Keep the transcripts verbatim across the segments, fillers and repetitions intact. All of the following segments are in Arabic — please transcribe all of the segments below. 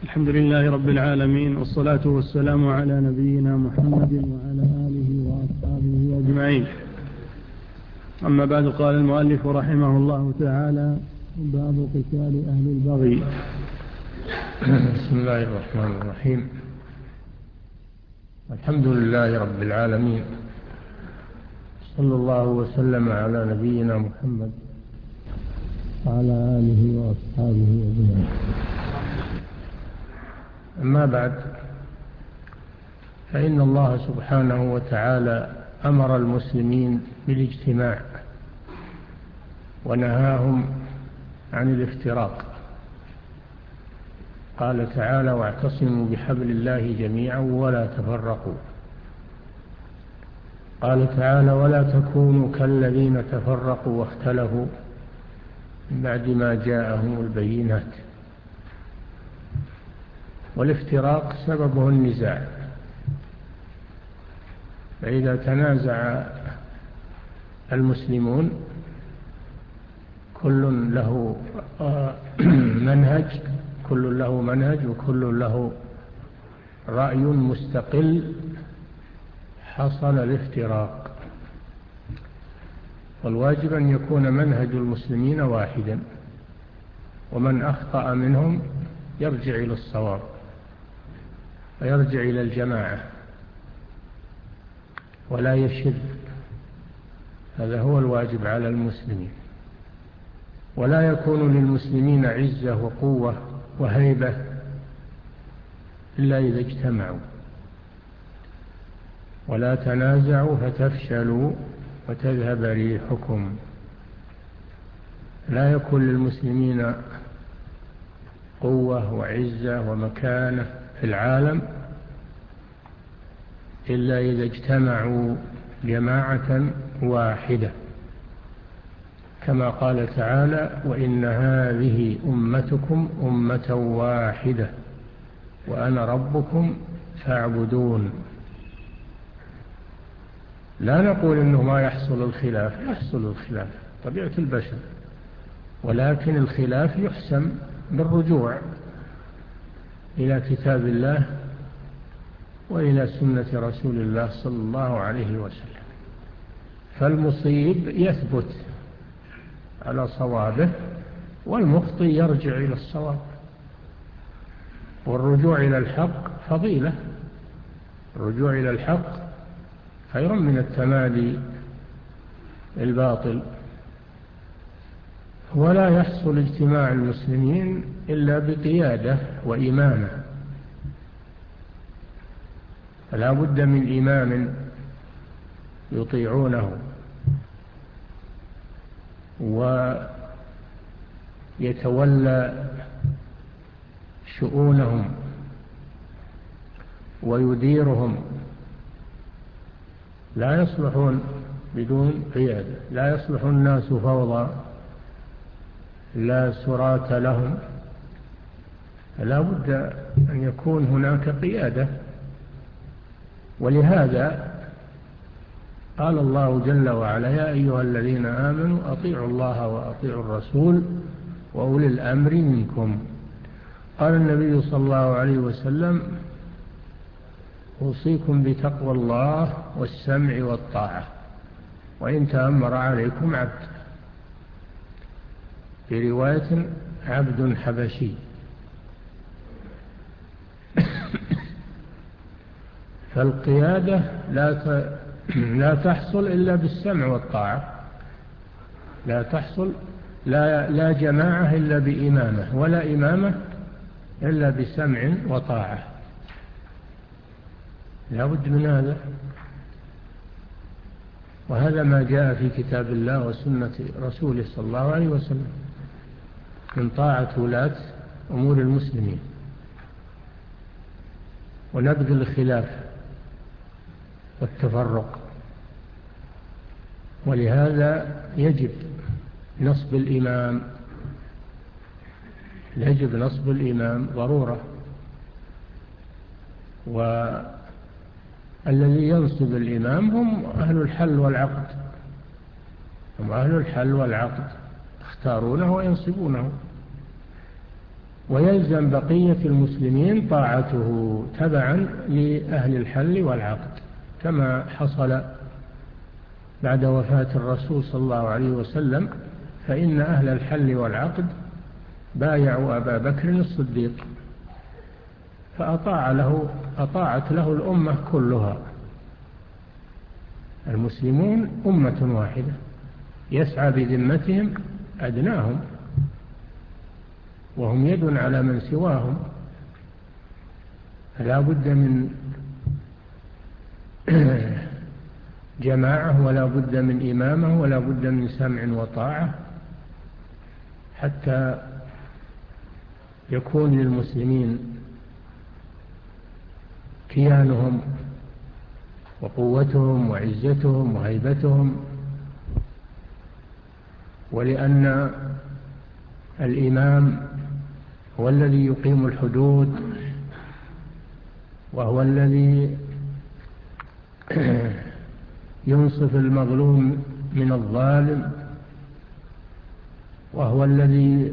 الحمد لله رب العالمين، والصلاة والسلام على نبينا محمد وعلى آله وأصحابه أجمعين. أما بعد، قال المؤلف رحمه الله تعالى: باب قتال أهل البغي. بسم الله الرحمن الرحيم. الحمد لله رب العالمين، صلى الله وسلم على نبينا محمد وعلى آله وأصحابه أجمعين. أما بعد، فإن الله سبحانه وتعالى أمر المسلمين بالاجتماع ونهاهم عن الافتراق. قال تعالى: واعتصموا بحبل الله جميعا ولا تفرقوا. قال تعالى: ولا تكونوا كالذين تفرقوا واختلفوا من بعد ما جاءهم البينات. والافتراق سببه النزاع، فإذا تنازع المسلمون كل له منهج كل له منهج وكل له رأي مستقل، حصل الافتراق. والواجب أن يكون منهج المسلمين واحدا، ومن أخطأ منهم يرجع إلى الصواب ويرجع إلى الجماعة ولا يشذ. هذا هو الواجب على المسلمين. ولا يكون للمسلمين عزة وقوة وهيبة إلا إذا اجتمعوا. ولا تنازعوا فتفشلوا وتذهب ريحكم. لا يكون للمسلمين قوة وعزة ومكانة في العالم إلا إذا اجتمعوا جماعة واحدة، كما قال تعالى: وإن هذه أمتكم أمة واحدة وأنا ربكم فاعبدون. لا نقول إنه ما يحصل الخلاف، يحصل الخلاف، طبيعة البشر، ولكن الخلاف يحسم بالرجوع إلى كتاب الله وإلى سنة رسول الله صلى الله عليه وسلم. فالمصيب يثبت على صوابه، والمخطئ يرجع إلى الصواب. والرجوع إلى الحق فضيلة، الرجوع إلى الحق خير من التمادي الباطل. ولا يحصل اجتماع المسلمين إلا بقيادة وإمامة. فلا بد من إمام يطيعونه ويتولى شؤونهم ويديرهم. لا يصلحون بدون قيادة. لا يصلح الناس فوضى لا سراة لهم. لا بد أن يكون هناك قيادة. ولهذا قال الله جل وعلا: يا أيها الذين آمنوا أطيعوا الله وأطيعوا الرسول وأولي الأمر منكم. قال النبي صلى الله عليه وسلم: أوصيكم بتقوى الله والسمع والطاعة وإن تأمر عليكم عبد. في رواية: عبد حبشي. فالقيادة لا لا تحصل إلا بالسمع والطاعة. لا تحصل لا, لا جماعة إلا بإمامة، ولا إمامة إلا بسمع وطاعة. لا بد من هذا. وهذا ما جاء في كتاب الله وسنة رسوله صلى الله عليه وسلم من طاعة ولاة أمور المسلمين ونبذ الخلاف والتفرق. ولهذا يجب نصب الإمام يجب نصب الإمام ضرورة. والذي ينصب الإمام هم أهل الحل والعقد، هم أهل الحل والعقد، يختارونه وينصبونه. ويلزم بقية المسلمين طاعته تبعا لأهل الحل والعقد، كما حصل بعد وفاة الرسول صلى الله عليه وسلم، فإن أهل الحل والعقد بايعوا أبا بكر الصديق فأطاع له أطاعت له الأمة كلها. المسلمون أمة واحدة يسعى بذمتهم أدناهم، وهم يد على من سواهم، فلا بد من جماعة ولا بد من إمامة ولا بد من سمع وطاعة حتى يكون للمسلمين كيانهم وقوتهم وعزتهم وهيبتهم. ولأن الإمام هو الذي يقيم الحدود، وهو الذي ينصف المظلوم من الظالم، وهو الذي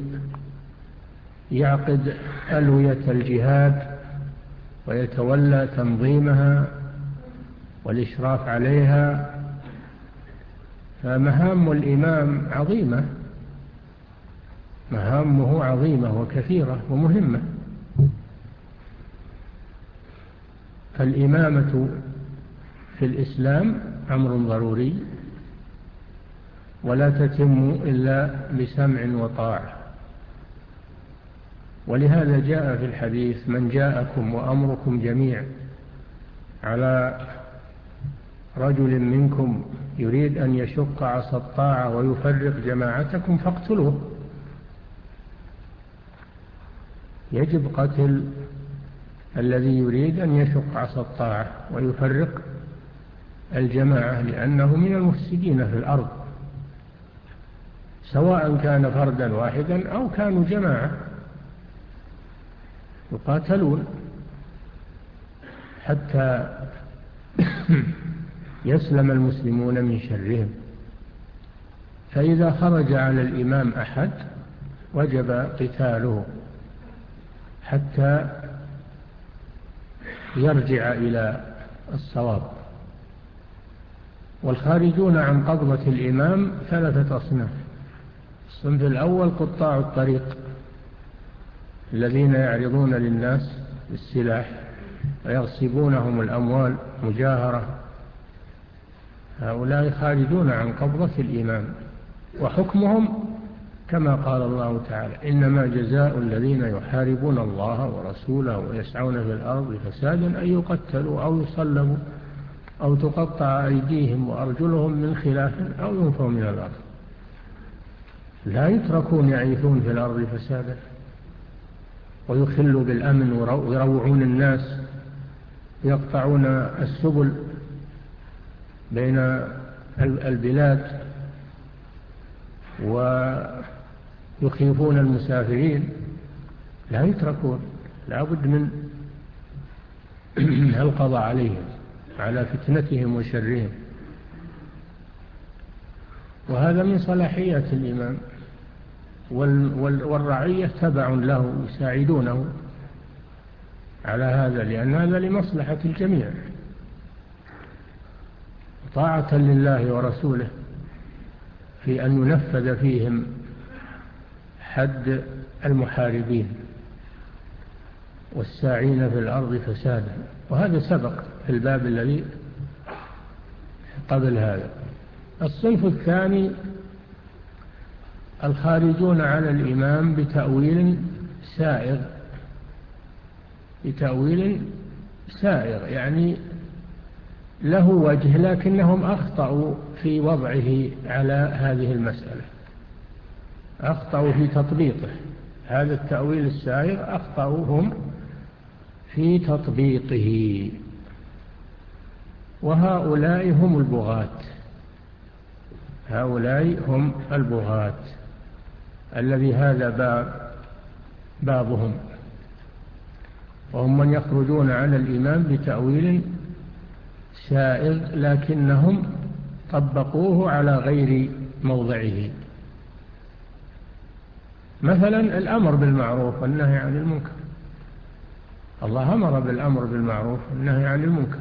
يعقد ألوية الجهاد ويتولى تنظيمها والإشراف عليها. فمهام الإمام عظيمة، مهامه عظيمة وكثيرة ومهمة. فالإمامة في الإسلام أمر ضروري، ولا تتم إلا بسمع وطاعة. ولهذا جاء في الحديث: من جاءكم وأمركم جميع على رجل منكم يريد أن يشق عصا الطاعة ويفرق جماعتكم فاقتلوه. يجب قتل الذي يريد أن يشق عصا الطاعة ويفرق الجماعة، لأنه من المفسدين في الأرض، سواء كان فردا واحدا أو كانوا جماعة يقاتلون حتى يسلم المسلمون من شرهم. فإذا خرج على الإمام أحد وجب قتاله حتى يرجع إلى الصواب. والخارجون عن قبضة الإمام ثلاثة أصناف: الصنف الأول قطاع الطريق الذين يعرضون للناس بالسلاح ويغصبونهم الأموال مجاهرة، هؤلاء خارجون عن قبضة الإمام، وحكمهم كما قال الله تعالى: إنما جزاء الذين يحاربون الله ورسوله ويسعون في الأرض فسادا أن يقتلوا أو يصلبوا أو تقطع أيديهم وأرجلهم من خلاف أو ينفوا من الأرض. لا يتركون يعيثون في الأرض فسادا ويخلوا بالأمن ويروعون الناس، يقطعون السبل بين البلاد ويخيفون المسافرين. لا يتركون، لا بد من القضاء عليهم على فتنتهم وشرهم. وهذا من صلاحيات الإمام، والرعية تبع له يساعدونه على هذا، لأن هذا لمصلحة الجميع، طاعة لله ورسوله في أن ينفذ فيهم حد المحاربين والساعين في الأرض فسادا. وهذا سبق في الباب الذي قبل هذا. الصنف الثاني الخارجون على الإمام بتأويل سائغ، بتأويل سائغ يعني له وجه لكنهم أخطأوا في وضعه على هذه المسألة، أخطأوا في تطبيقه. هذا التأويل السائغ أخطأوا هم في تطبيقه، وهؤلاء هم البغاة. هؤلاء هم البغاة الذي هذا باب بابهم، وهم من يخرجون على الإمام بتأويل سائغ لكنهم طبقوه على غير موضعه. مثلا الأمر بالمعروف والنهي عن المنكر، الله أمر بالأمر بالمعروف والنهي عن المنكر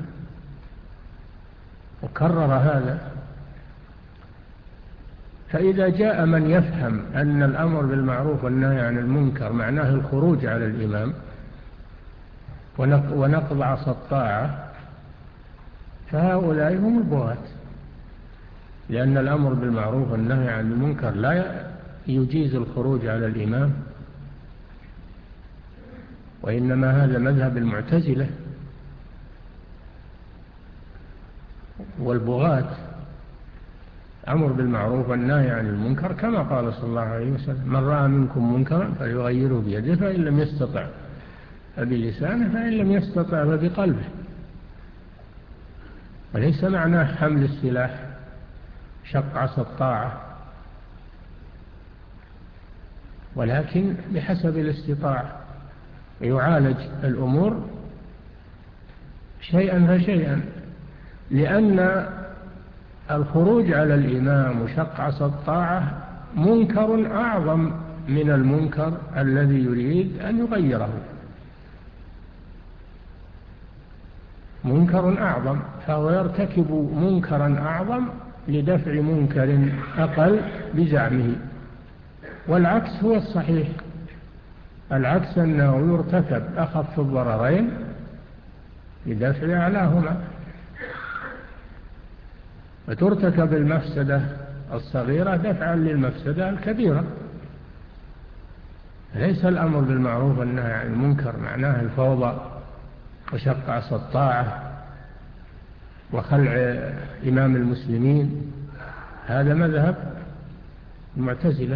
وكرر هذا. فإذا جاء من يفهم أن الأمر بالمعروف والنهي عن المنكر معناه الخروج على الإمام ونقض عصا الطاعة، فهؤلاء هم البغاة، لأن الأمر بالمعروف والنهي عن المنكر لا يجيز الخروج على الإمام، وإنما هذا مذهب المعتزلة والبغاة. أمر بالمعروف والنهي عن المنكر كما قال صلى الله عليه وسلم: من رأى منكم منكرا فليغيره بيده، فإن لم يستطع فبلسانه، فإن لم يستطع فبقلبه. وليس معناه حمل السلاح شق عصا الطاعة، ولكن بحسب الاستطاعة يعالج الأمور شيئا فشيئا، لأن الخروج على الإمام وشق عصا الطاعة منكر أعظم من المنكر الذي يريد أن يغيره، منكر أعظم، فهو يرتكب منكرا أعظم لدفع منكر أقل بزعمه. والعكس هو الصحيح، العكس أنه يرتكب أخف الضررين لدفع أعلاهما، وترتكب المفسدة الصغيرة دفعا للمفسدة الكبيرة. ليس الأمر بالمعروف والنهي عن المنكر معناه الفوضى وشق عصا الطاعة وخلع إمام المسلمين، هذا مذهب المعتزلة،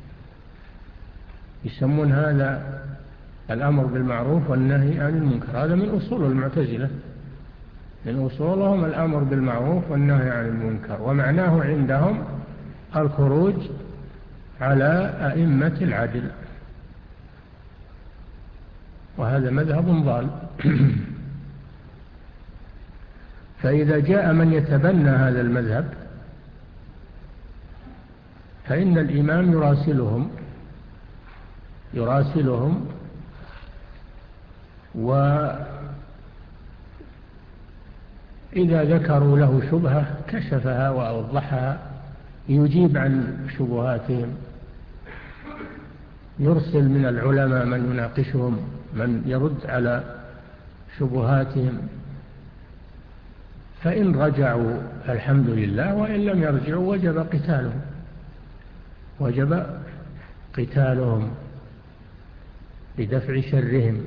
يسمون هذا الأمر بالمعروف والنهي عن المنكر، هذا من أصول المعتزلة، من أصولهم الأمر بالمعروف والنهي عن المنكر، ومعناه عندهم الخروج على أئمة العدل، وهذا مذهب ضال. فإذا جاء من يتبنى هذا المذهب فإن الإمام يراسلهم يراسلهم وإذا ذكروا له شبهة كشفها وأوضحها، يجيب عن شبهاتهم، يرسل من العلماء من يناقشهم، من يرد على شبهاتهم، فإن رجعوا الحمد لله، وإن لم يرجعوا وجب قتالهم وجب قتالهم لدفع شرهم.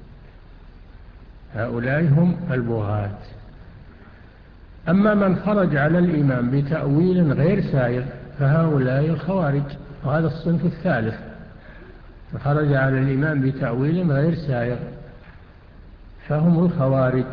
هؤلاء هم البغاة. أما من خرج على الإمام بتأويل غير سائغ فهؤلاء الخوارج، وهذا الصنف الثالث، خرج على الإمام بتأويل غير سائغ فهم الخوارج،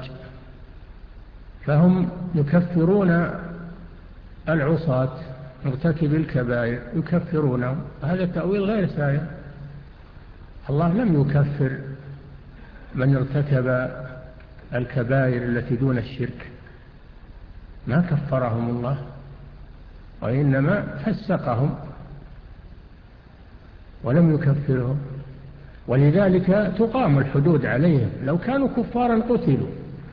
فهم يكفرون العصاة مرتكب الكبائر، يكفرونهم، هذا تأويل غير سائغ. الله لم يكفر من ارتكب الكبائر التي دون الشرك، ما كفرهم الله، وإنما فسقهم ولم يكفرهم، ولذلك تقام الحدود عليهم، لو كانوا كفارا قتلوا،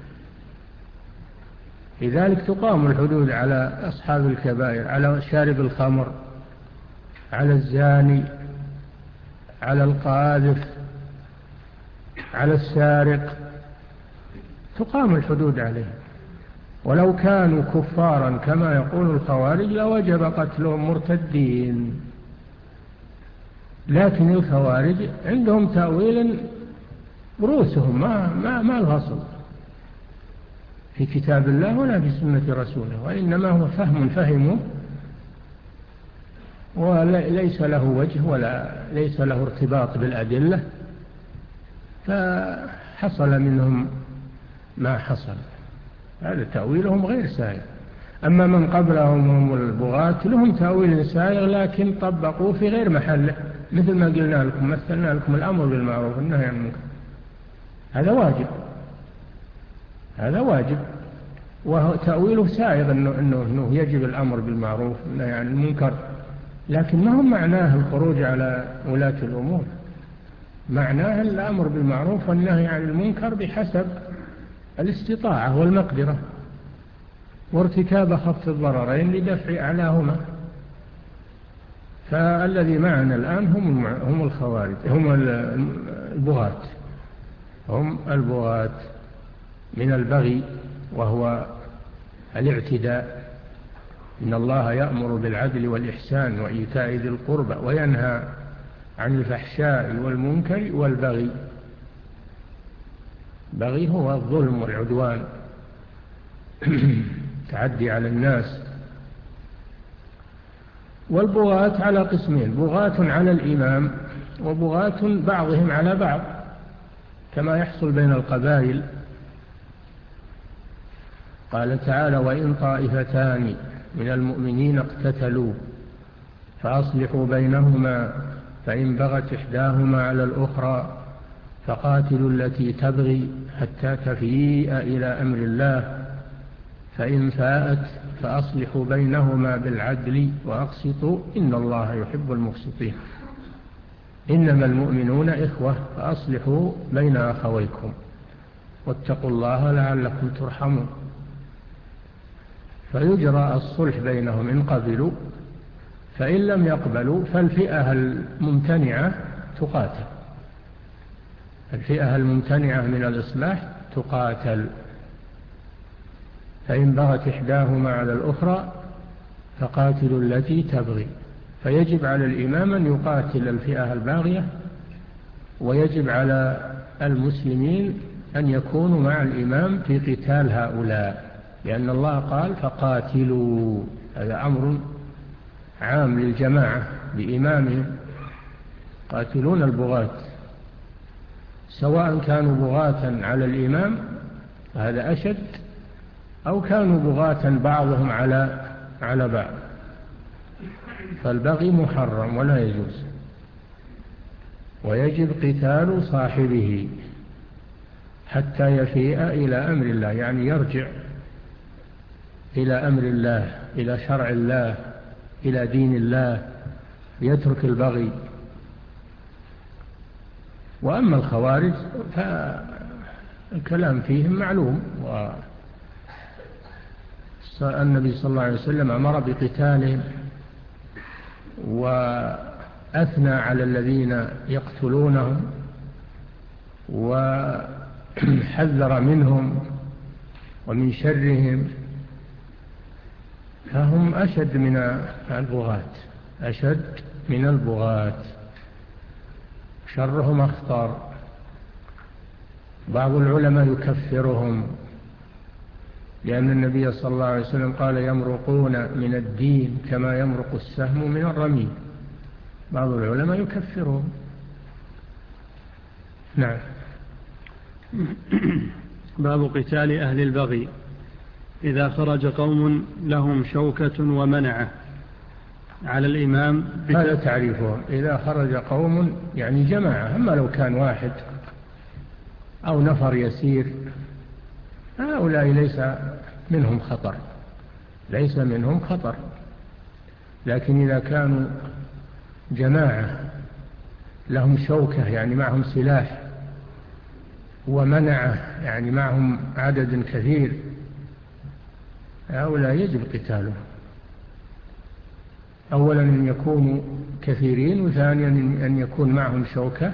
لذلك تقام الحدود على أصحاب الكبائر، على شارب الخمر، على الزاني، على القاذف، على السارق، تقام الحدود عليهم. ولو كانوا كفارا كما يقول الخوارج لوجب قتلهم مرتدين، لكن الخوارج عندهم تأويل رؤوسهم ما ما ما الغصب في كتاب الله ولا في سنة رسوله، وإنما هو فهم فهمه وليس له وجه ولا ليس له ارتباط بالأدلة، فحصل منهم ما حصل، هذا تأويلهم غير سائغ. أما من قبلهم هم البغاة لهم تأويل سائغ لكن طبقوه في غير محله، مثل ما قلنا لكم، مثلنا لكم الأمر بالمعروف والنهي عن المنكر، هذا واجب، هذا واجب، وتأويله سائغ إنه, إنه, إنه يجب الأمر بالمعروف والنهي عن المنكر، لكن ما هم معناه الخروج على ولاة الأمور، معناه الأمر بالمعروف والنهي عن المنكر بحسب الاستطاعة والمقدرة، وارتكاب خف الضررين لدفع أعلاهما. فالذي معنا الآن هم هم الخوارج، هم البغاة، هم البغاة من البغي وهو الاعتداء. إن الله يأمر بالعدل والإحسان وإيتاء ذي القربى وينهى عن الفحشاء والمنكر والبغي. بغي هو الظلم والعدوان، تعدي على الناس. والبغاة على قسمين: بغاة على الإمام وبغاة بعضهم على بعض، كما يحصل بين القبائل. قال تعالى: وإن طائفتان من المؤمنين اقتتلوا فأصلحوا بينهما فإن بغت إحداهما على الأخرى فقاتلوا التي تبغي حتى تفيء إلى أمر الله فإن فاءت فأصلحوا بينهما بالعدل وأقسطوا إن الله يحب المقسطين. إنما المؤمنون إخوة فأصلحوا بين أخويكم واتقوا الله لعلكم ترحمون. فيجرى الصلح بينهم إن قبلوا، فإن لم يقبلوا فالفئة الممتنعة تقاتل، الفئة الممتنعة من الإصلاح تقاتل. فإن بغت إحداهما على الأخرى فقاتلوا التي تبغي. فيجب على الإمام أن يقاتل الفئة الباغية، ويجب على المسلمين أن يكونوا مع الإمام في قتال هؤلاء، لأن الله قال: فقاتلوا. هذا أمر عام للجماعة بإمامهم، قاتلون البغاة، سواء كانوا بغاة على الإمام هذا أشد، أو كانوا بغاة بعضهم على على بعض. فالبغي محرم ولا يجوز، ويجب قتال صاحبه حتى يفيء إلى أمر الله، يعني يرجع إلى أمر الله، إلى شرع الله، إلى دين الله، يترك البغي. وأما الخوارج فالكلام فيهم معلوم، والنبي صلى الله عليه وسلم أمر بقتالهم وأثنى على الذين يقتلونهم وحذر منهم ومن شرهم، فهم أشد من البغاة، أشد من البغاة، شرهم أخطر. بعض العلماء يكفرهم، لأن النبي صلى الله عليه وسلم قال: يمرقون من الدين كما يمرق السهم من الرمي. بعض العلماء يكفرهم. نعم. باب قتال أهل البغي. إذا خرج قوم لهم شوكة ومنعة على الإمام، هذا تعريفهم: إذا خرج قوم يعني جماعة، أما لو كان واحد أو نفر يسير هؤلاء ليس منهم خطر، ليس منهم خطر. لكن إذا كانوا جماعة لهم شوكة يعني معهم سلاح، ومنعة يعني معهم عدد كثير، هؤلاء يجب قتالهم. أولا أن يكونوا كثيرين، وثانيا أن يكون معهم شوكة،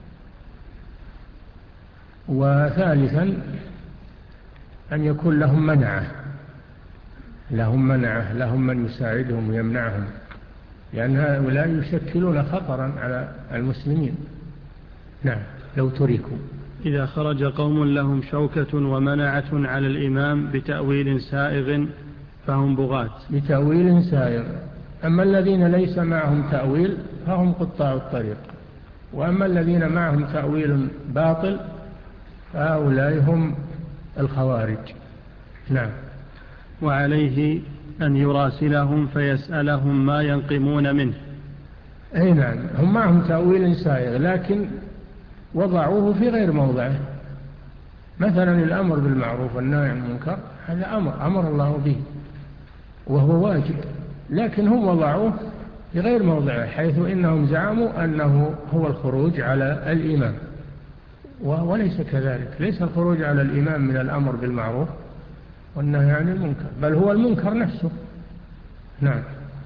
وثالثا أن يكون لهم منعة، لهم منعة، لهم من يساعدهم ويمنعهم، لأن هؤلاء يشكلون خطرا على المسلمين. نعم. لو تركوا. إذا خرج قوم لهم شوكة ومنعة على الإمام بتأويل سائغ فهم بغاة. بتأويل سائغ. أما الذين ليس معهم تأويل فهم قطاع الطريق، وأما الذين معهم تأويل باطل فهؤلاء هم الخوارج. نعم. وعليه أن يراسلهم فيسألهم ما ينقمون منه. أي نعم، هم معهم تأويل سائغ لكن وضعوه في غير موضعه. مثلا الأمر بالمعروف والنهي عن المنكر هذا أمر أمر الله به وهو واجب، لكن هم وضعوه في غير موضعه، حيث إنهم زعموا أنه هو الخروج على الإمام، وليس كذلك. ليس الخروج على الإمام من الأمر بالمعروف والنهي عن المنكر، بل هو المنكر نفسه. نعم.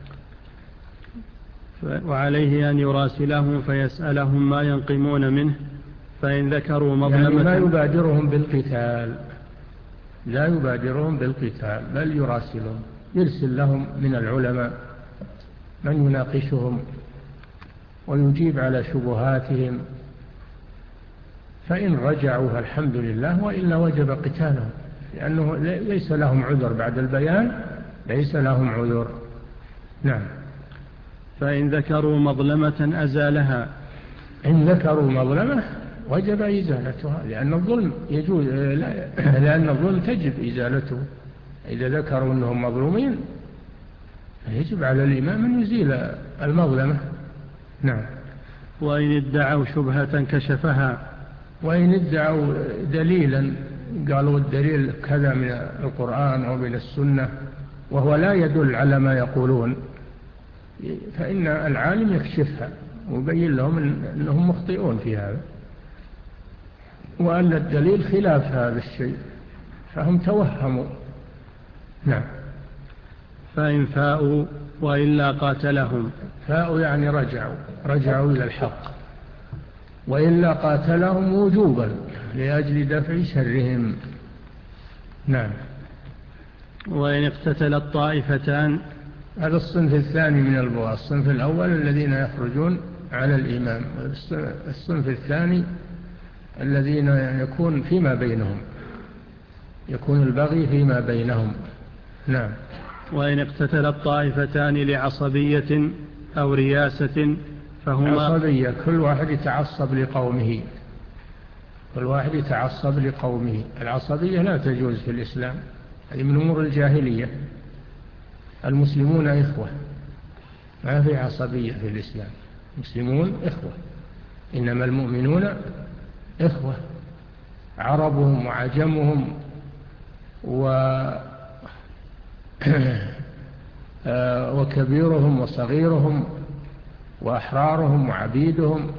وعليه أن يراسلهم فيسألهم ما ينقمون منه، فإن ذكروا مظلمة يعني ما يبادرهم بالقتال، لا يبادرهم بالقتال، بل يراسلهم، يرسل لهم من العلماء من يناقشهم ويجيب على شبهاتهم، فإن رجعوا الحمد لله، وإلا وجب قتالهم، لأنه ليس لهم عذر بعد البيان، ليس لهم عذر. نعم. فإن ذكروا مظلمة أزالها. إن ذكروا مظلمة وجب إزالتها، لأن الظلم يجوز، لأن الظلم تجب إزالته. إذا ذكروا أنهم مظلومين يجب على الإمام أن يزيل المظلمة. نعم. وإن ادعوا شبهة كشفها. وإن ادعوا دليلا، قالوا الدليل كذا من القرآن أو من السنة وهو لا يدل على ما يقولون، فإن العالم يكشفها ويبين لهم أنهم مخطئون في هذا، وأن الدليل خلاف هذا الشيء، فهم توهموا. نعم. فإن فاءوا وإلا قاتلهم. فاءوا يعني رجعوا رجعوا إلى الحق، وإلا قاتلهم وجوبا لأجل دفع شرهم. نعم. وإن اقتتلت طائفتان. هذا الصنف الثاني من البغاة. الصنف الأول الذين يخرجون على الإمام، الصنف الثاني الذين يكون فيما بينهم، يكون البغي فيما بينهم. نعم. وإن اقتتلت طائفتان لعصبية أو رياسة فهما. عصبية، كل واحد يتعصب لقومه، كل واحد يتعصب لقومه. العصبية لا تجوز في الإسلام، هذه من أمور الجاهلية. المسلمون إخوة، ما في عصبية في الإسلام، المسلمون إخوة، إنما المؤمنون إخوة، عربهم وعجمهم و وكبيرهم وصغيرهم وأحرارهم وعبيدهم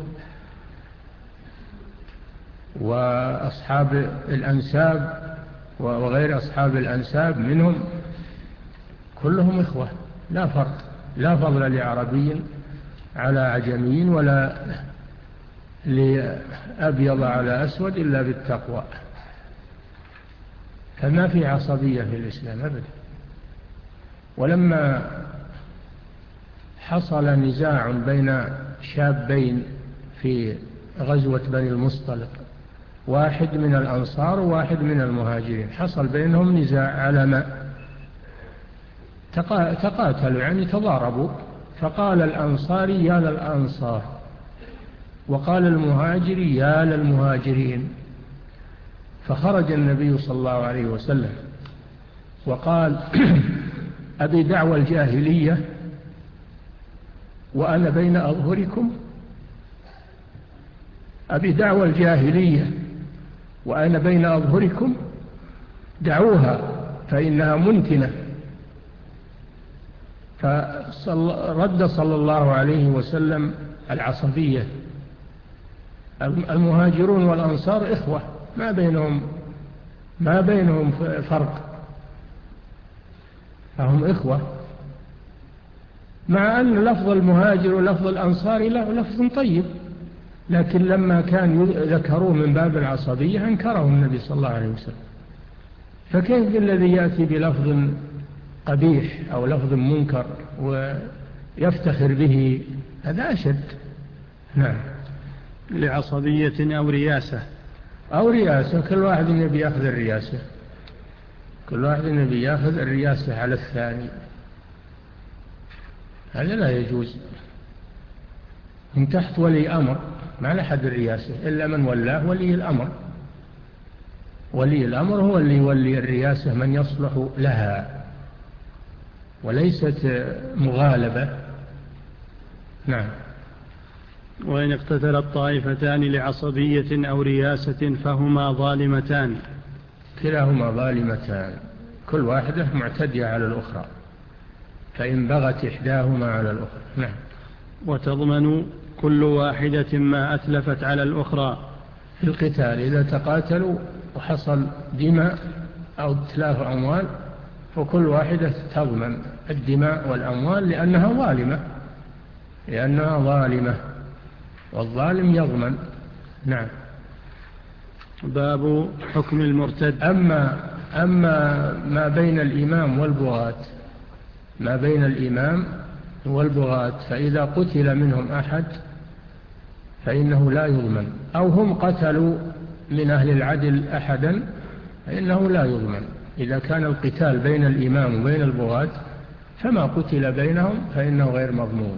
وأصحاب الأنساب وغير أصحاب الأنساب منهم، كلهم إخوة، لا فرق، لا فضل لعربي على عجمي ولا لأبيض على أسود إلا بالتقوى. فما في عصبية في الإسلام أبدا. ولما حصل نزاع بين شابين في غزوة بني المصطلق، واحد من الأنصار وواحد من المهاجرين، حصل بينهم نزاع على ما تقاتلوا يعني تضاربوا، فقال الأنصاري يا للأنصار، وقال المهاجري يا للمهاجرين، فخرج النبي صلى الله عليه وسلم وقال أبي دعوى الجاهلية وأنا بين أظهركم، أبي دعوى الجاهلية وأنا بين أظهركم، دعوها فإنها منتنة. فرد صلى الله عليه وسلم العصبية. المهاجرون والأنصار إخوة، ما بينهم ما بينهم فرق، فهم إخوة، مع أن لفظ المهاجر ولفظ الأنصار له لفظ طيب، لكن لما كان ذكروه من باب العصبية أنكره النبي صلى الله عليه وسلم. فكيف الذي يأتي بلفظ قبيح أو لفظ منكر ويفتخر به؟ هذا أشد. نعم. لعصبية أو رياسة. أو رياسة، كل واحد يبي يأخذ الرياسة، كل واحد يبي يأخذ الرياسة على الثاني، هذا لا يجوز. من تحت ولي أمر ما لحد الرياسة إلا من ولاه ولي الأمر. ولي الأمر هو اللي يولي الرياسة من يصلح لها، وليست مغالبة. نعم. وإن اقتتلت طائفتان لعصبية أو رياسة فهما ظالمتان. كلاهما ظالمتان، كل واحدة معتدية على الأخرى. فإن بغت إحداهما على الأخرى. نعم. وتضمن كل واحدة ما أتلفت على الأخرى في القتال إذا تقاتلوا وحصل دماء أو اتلاف أموال، وكل واحدة تضمن الدماء والأموال لأنها ظالمة لأنها ظالمة والظالم يضمن. نعم. باب حكم المرتد. أما, أما ما بين الإمام والبغاة ما بين الإمام والبغاة فإذا قتل منهم أحد فإنه لا يضمن، أو هم قتلوا من أهل العدل أحدا فإنه لا يضمن. إذا كان القتال بين الإمام وبين البغاة فما قتل بينهم فإنه غير مضمون.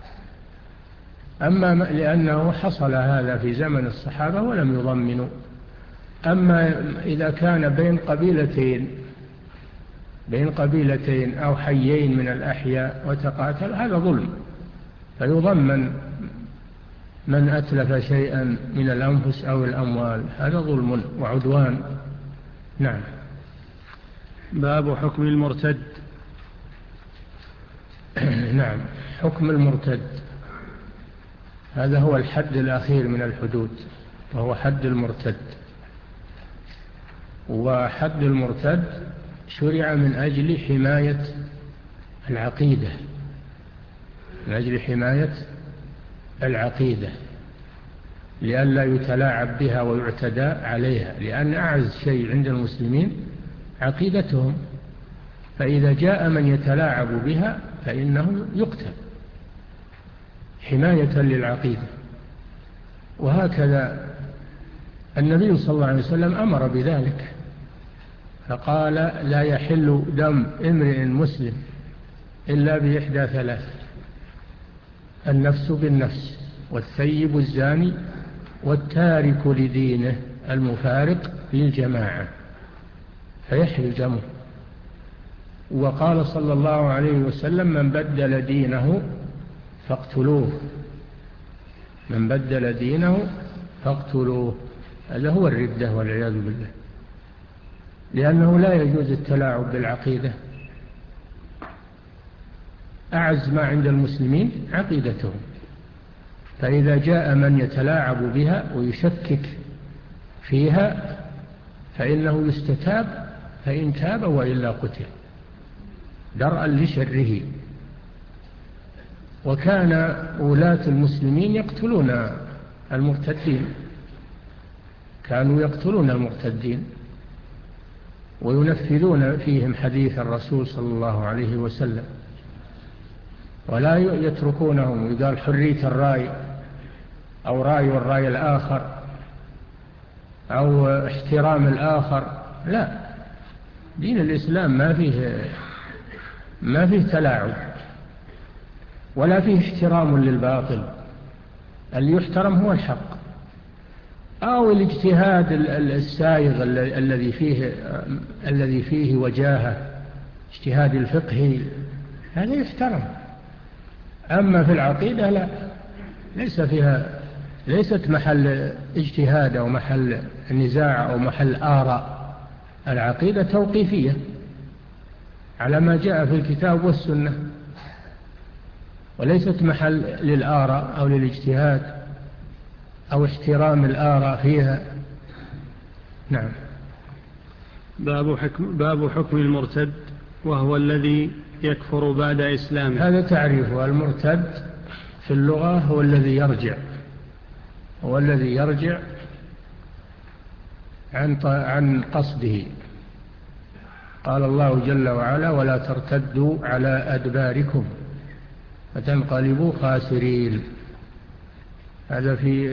أما لأنه حصل هذا في زمن الصحابة ولم يضمنوا. أما إذا كان بين قبيلتين بين قبيلتين أو حيين من الأحياء وتقاتل هذا ظلم، فيضمن من أتلف شيئا من الأنفس أو الأموال، هذا ظلم وعدوان. نعم. باب حكم المرتد. نعم. حكم المرتد هذا هو الحد الأخير من الحدود، وهو حد المرتد. وحد المرتد شرع من أجل حماية العقيدة من أجل حماية العقيدة لئلا يتلاعب بها ويعتدى عليها، لأن أعز شيء عند المسلمين عقيدتهم، فإذا جاء من يتلاعب بها فإنه يقتل حماية للعقيدة. وهكذا النبي صلى الله عليه وسلم أمر بذلك فقال لا يحل دم امرئ مسلم إلا بإحدى ثلاث: النفس بالنفس، والثيب الزاني، والتارك لدينه المفارق للجماعة، فيحل دمه. وقال صلى الله عليه وسلم من بدل دينه فاقتلوه من بدل دينه فاقتلوه هذا هو الردة والعياذ بالله، لأنه لا يجوز التلاعب بالعقيدة. أعز ما عند المسلمين عقيدتهم، فإذا جاء من يتلاعب بها ويشكك فيها فإنه يستتاب، فإن تاب وإلا قتل درءا لشره. وكان ولاة المسلمين يقتلون المرتدين كانوا يقتلون المرتدين وينفذون فيهم حديث الرسول صلى الله عليه وسلم، ولا يتركونهم. يقال حرية الرأي أو رأي والرأي الآخر أو احترام الآخر، لا، دين الإسلام ما فيه ما فيه تلاعب ولا فيه احترام للباطل. اللي يحترم هو الحق أو الاجتهاد السائغ الذي فيه الذي فيه وجاهة، اجتهاد الفقهي، هذا يحترم. أما في العقيدة لا، ليس فيها ليست محل اجتهاد أو محل نزاع أو محل آراء. العقيدة توقيفية على ما جاء في الكتاب والسنة، وليست محل للآراء أو للاجتهاد أو احترام الآراء فيها. نعم. باب حكم, باب حكم المرتد، وهو الذي يكفر بعد إسلامه. هذا تعريفه. المرتد في اللغة هو الذي يرجع هو الذي يرجع عن عن قصده. قال الله جل وعلا ولا ترتدوا على أدباركم فتنقلبوا خاسرين. هذا في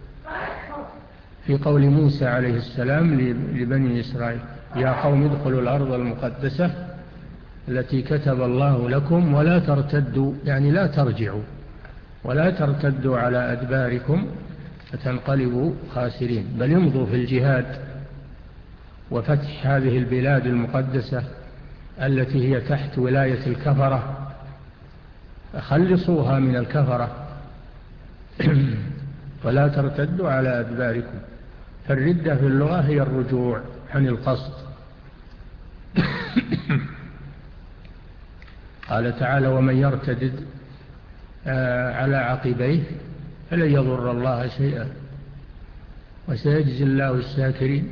في قول موسى عليه السلام لبني إسرائيل يا قوم ادخلوا الأرض المقدسة التي كتب الله لكم ولا ترتدوا، يعني لا ترجعوا، ولا ترتدوا على أدباركم فتنقلبوا خاسرين، بل يمضوا في الجهاد وفتح هذه البلاد المقدسة التي هي تحت ولاية الكفرة، خلصوها من الكفرة ولا ترتدوا على أدباركم. فالردة في اللغة هي الرجوع عن القصد. قال تعالى ومن يرتدد على عقبيه فلن يضر الله شيئا وسيجزي الله الشاكرين.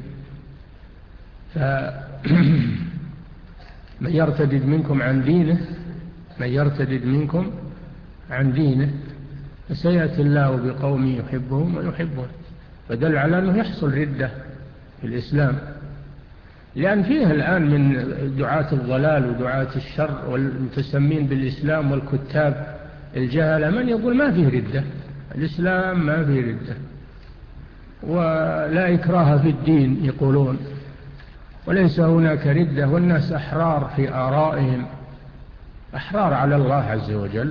فمن يرتدد منكم عن دينه من يرتدد منكم عن دينه فسيأتي الله بقوم يحبهم ويحبون، فدل على أنه يحصل ردة في الإسلام، لأن فيه الآن من دعاة الضلال ودعاة الشر والمتسمين بالإسلام والكتاب الجهلة من يقول ما فيه ردة، الإسلام ما فيه ردة ولا إكراه في الدين يقولون، وليس هناك ردة والناس أحرار في آرائهم، أحرار على الله عز وجل،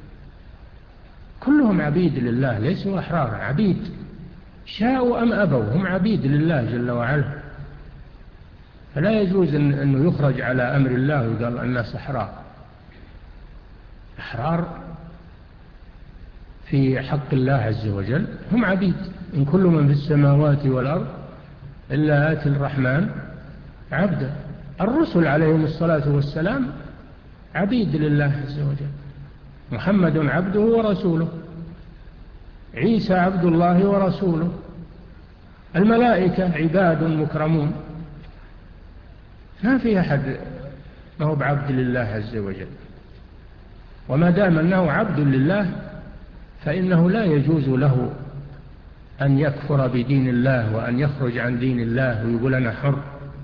كلهم عبيد لله ليسوا أحرار، عبيد شاءوا أم أبوا هم عبيد لله جل وعلا. فلا يجوز إن أنه يخرج على أمر الله ويقال الناس أحرار. أحرار في حق الله عز وجل هم عبيد، إن كل من في السماوات والأرض إلا آتي الرحمن عبدا. الرسل عليهم الصلاة والسلام عبيد لله عز وجل، محمد عبده ورسوله، عيسى عبد الله ورسوله، الملائكة عباد مكرمون، ما في أحد ما هو بعبد لله عز وجل. وما دام أنه عبد لله فإنه لا يجوز له أن يكفر بدين الله وأن يخرج عن دين الله ويقول أنا حر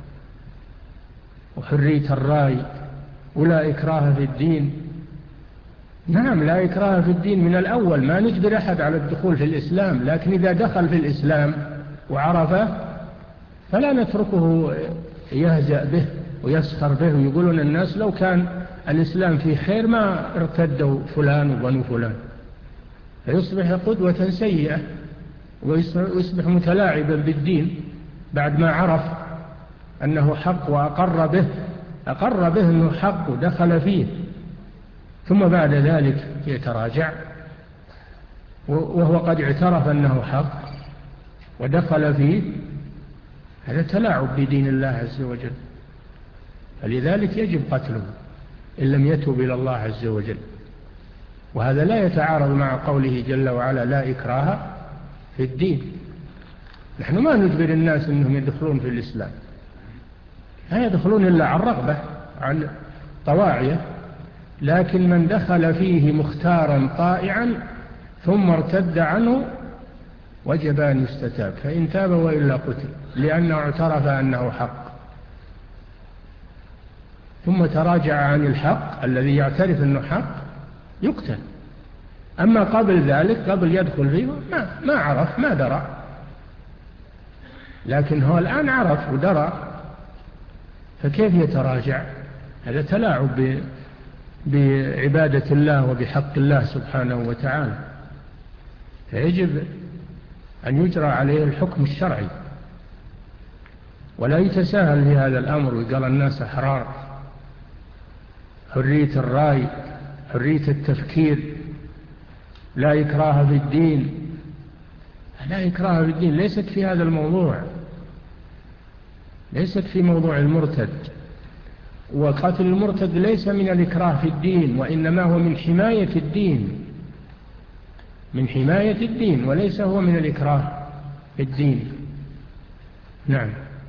وحرية الرأي ولا إكراه في الدين. نعم لا إكراه في الدين من الأول، ما نجبر أحد على الدخول في الإسلام، لكن إذا دخل في الإسلام وعرفه فلا نتركه يهزأ به ويسخر به ويقولون الناس لو كان الإسلام فيه خير ما ارتدوا فلان وبنو فلان، فيصبح قدوة سيئة ويصبح متلاعبا بالدين بعد ما عرف أنه حق وأقر به أقر به أنه حق ودخل فيه، ثم بعد ذلك يتراجع وهو قد اعترف أنه حق ودخل فيه. هذا تلاعب بدين الله عز وجل، فلذلك يجب قتله إن لم يتوب إلى الله عز وجل. وهذا لا يتعارض مع قوله جل وعلا لا إكراه في الدين. نحن ما نجبر الناس أنهم يدخلون في الإسلام، لا يدخلون إلا عن رغبة عن طواعية، لكن من دخل فيه مختارا طائعا ثم ارتد عنه وجب أن يستتاب، فإن تاب وإلا قتل، لأنه اعترف أنه حق ثم تراجع عن الحق الذي يعترف أنه حق يقتل. أما قبل ذلك قبل يدخل فيه ما, ما عرف ما درى، لكن هو الآن عرف ودرى، فكيف يتراجع؟ هذا تلاعب بعبادة الله وبحق الله سبحانه وتعالى، فيجب أن يجرى عليه الحكم الشرعي ولا يتساهل في هذا الأمر ويقال الناس أحرار، حرية الرأي، حرية التفكير، لا إكراه في الدين. لا إكراه في الدين ليست في هذا الموضوع، ليست في موضوع المرتد، وقتل المرتد ليس من الإكراه في الدين، وإنما هو من حماية الدين، من حماية الدين، وليس هو من الإكراه في الدين. نعم.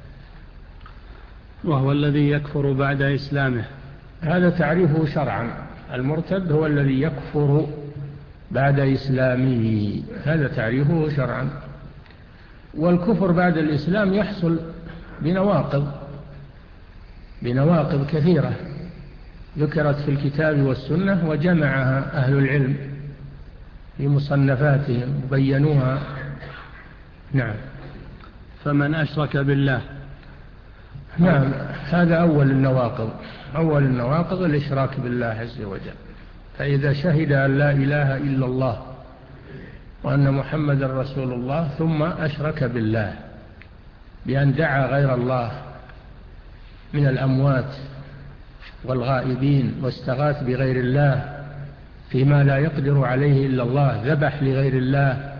وهو الذي يكفر بعد إسلامه، هذا تعريفه شرعا، المرتد هو الذي يكفر بعد إسلامه، هذا تعريفه شرعا. والكفر بعد الإسلام يحصل بنواقض بنواقض كثيرة ذكرت في الكتاب والسنة وجمعها أهل العلم في مصنفاتهم وبينوها. نعم. فمن أشرك بالله، نعم هذا أول النواقض، أول النواقض الإشراك بالله عز وجل. فإذا شهد أن لا إله إلا الله وأن محمد رسول الله ثم أشرك بالله بأن دعا غير الله من الأموات والغائبين واستغاث بغير الله فيما لا يقدر عليه إلا الله، ذبح لغير الله،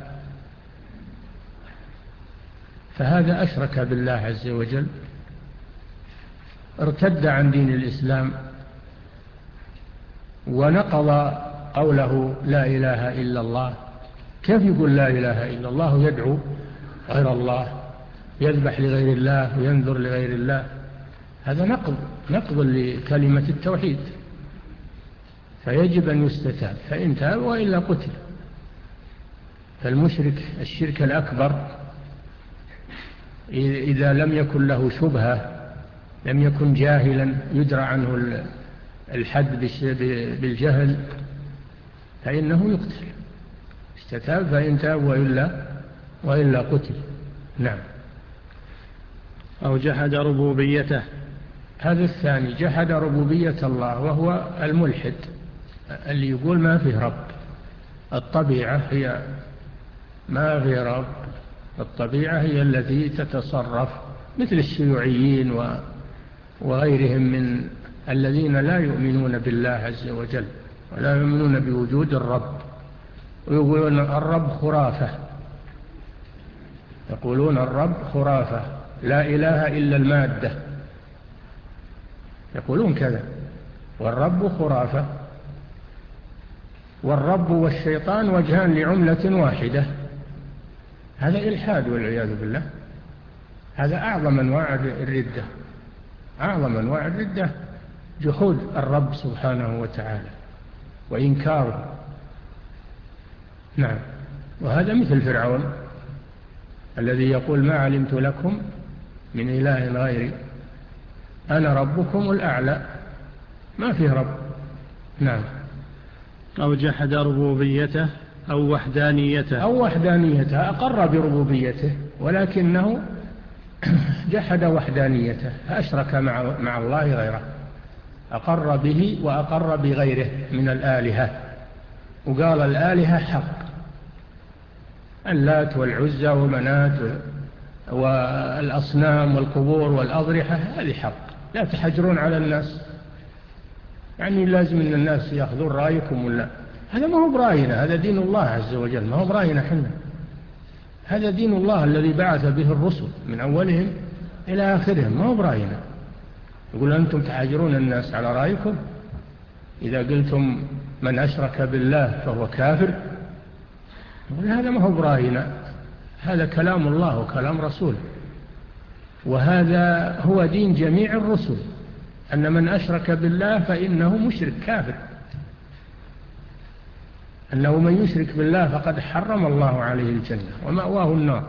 فهذا أشرك بالله عز وجل، ارتد عن دين الإسلام. ونقض قوله لا إله إلا الله. كيف يقول لا إله إلا الله ويدعو غير الله، يذبح لغير الله وينذر لغير الله؟ هذا نقض نقض لكلمة التوحيد، فيجب أن يستتاب، فإن تاب وإلا قتل. فالمشرك الشرك الأكبر إذا لم يكن له شبهة، لم يكن جاهلا يدرى عنه الحد بالجهل، فإنه يقتل. استتاب فإن تاب وإلا, وإلا قتل. نعم. أو جحد ربوبيته. هذا الثاني جحد ربوبية الله، وهو الملحد اللي يقول ما فيه رب. الطبيعة هي ما فيه رب، الطبيعة هي التي تتصرف، مثل الشيوعيين وغيرهم من الذين لا يؤمنون بالله عز وجل ولا يؤمنون بوجود الرب، ويقولون الرب خرافة، يقولون الرب خرافة، لا إله إلا المادة، يقولون كذا، والرب خرافة. والرب والشيطان وجهان لعملة واحدة. هذا إلحاد والعياذ بالله. هذا أعظم أنواع الردة، أعظم أنواع الردة جحود الرب سبحانه وتعالى وإنكاره. نعم. وهذا مثل فرعون الذي يقول ما علمت لكم من إله غيري أنا ربكم الأعلى، ما فيه رب. نعم. أو جحد ربوبيته أو وحدانيته. أو وحدانيته، أقر بربوبيته ولكنه جحد وحدانيته، فأشرك مع, مع الله غيره، أقر به وأقر بغيره من الآلهة، وقال الآلهة حق، اللات والعزى ومنات والأصنام والقبور والأضرحة هذه حق، لا تحجرون على الناس، يعني لازم أن الناس يأخذون رأيكم ولا؟ هذا ما هو برأينا، هذا دين الله عز وجل، ما هو برأينا حنا، هذا دين الله الذي بعث به الرسل من أولهم إلى آخرهم، ما هو برأينا. يقول أنتم تحاجرون الناس على رأيكم، إذا قلتم من أشرك بالله فهو كافر، يقول هذا ما هو برأينا، هذا كلام الله وكلام رسوله، وهذا هو دين جميع الرسل، أن من أشرك بالله فإنه مشرك كافر، أنه من يشرك بالله فقد حرم الله عليه الجنة ومأواه النار،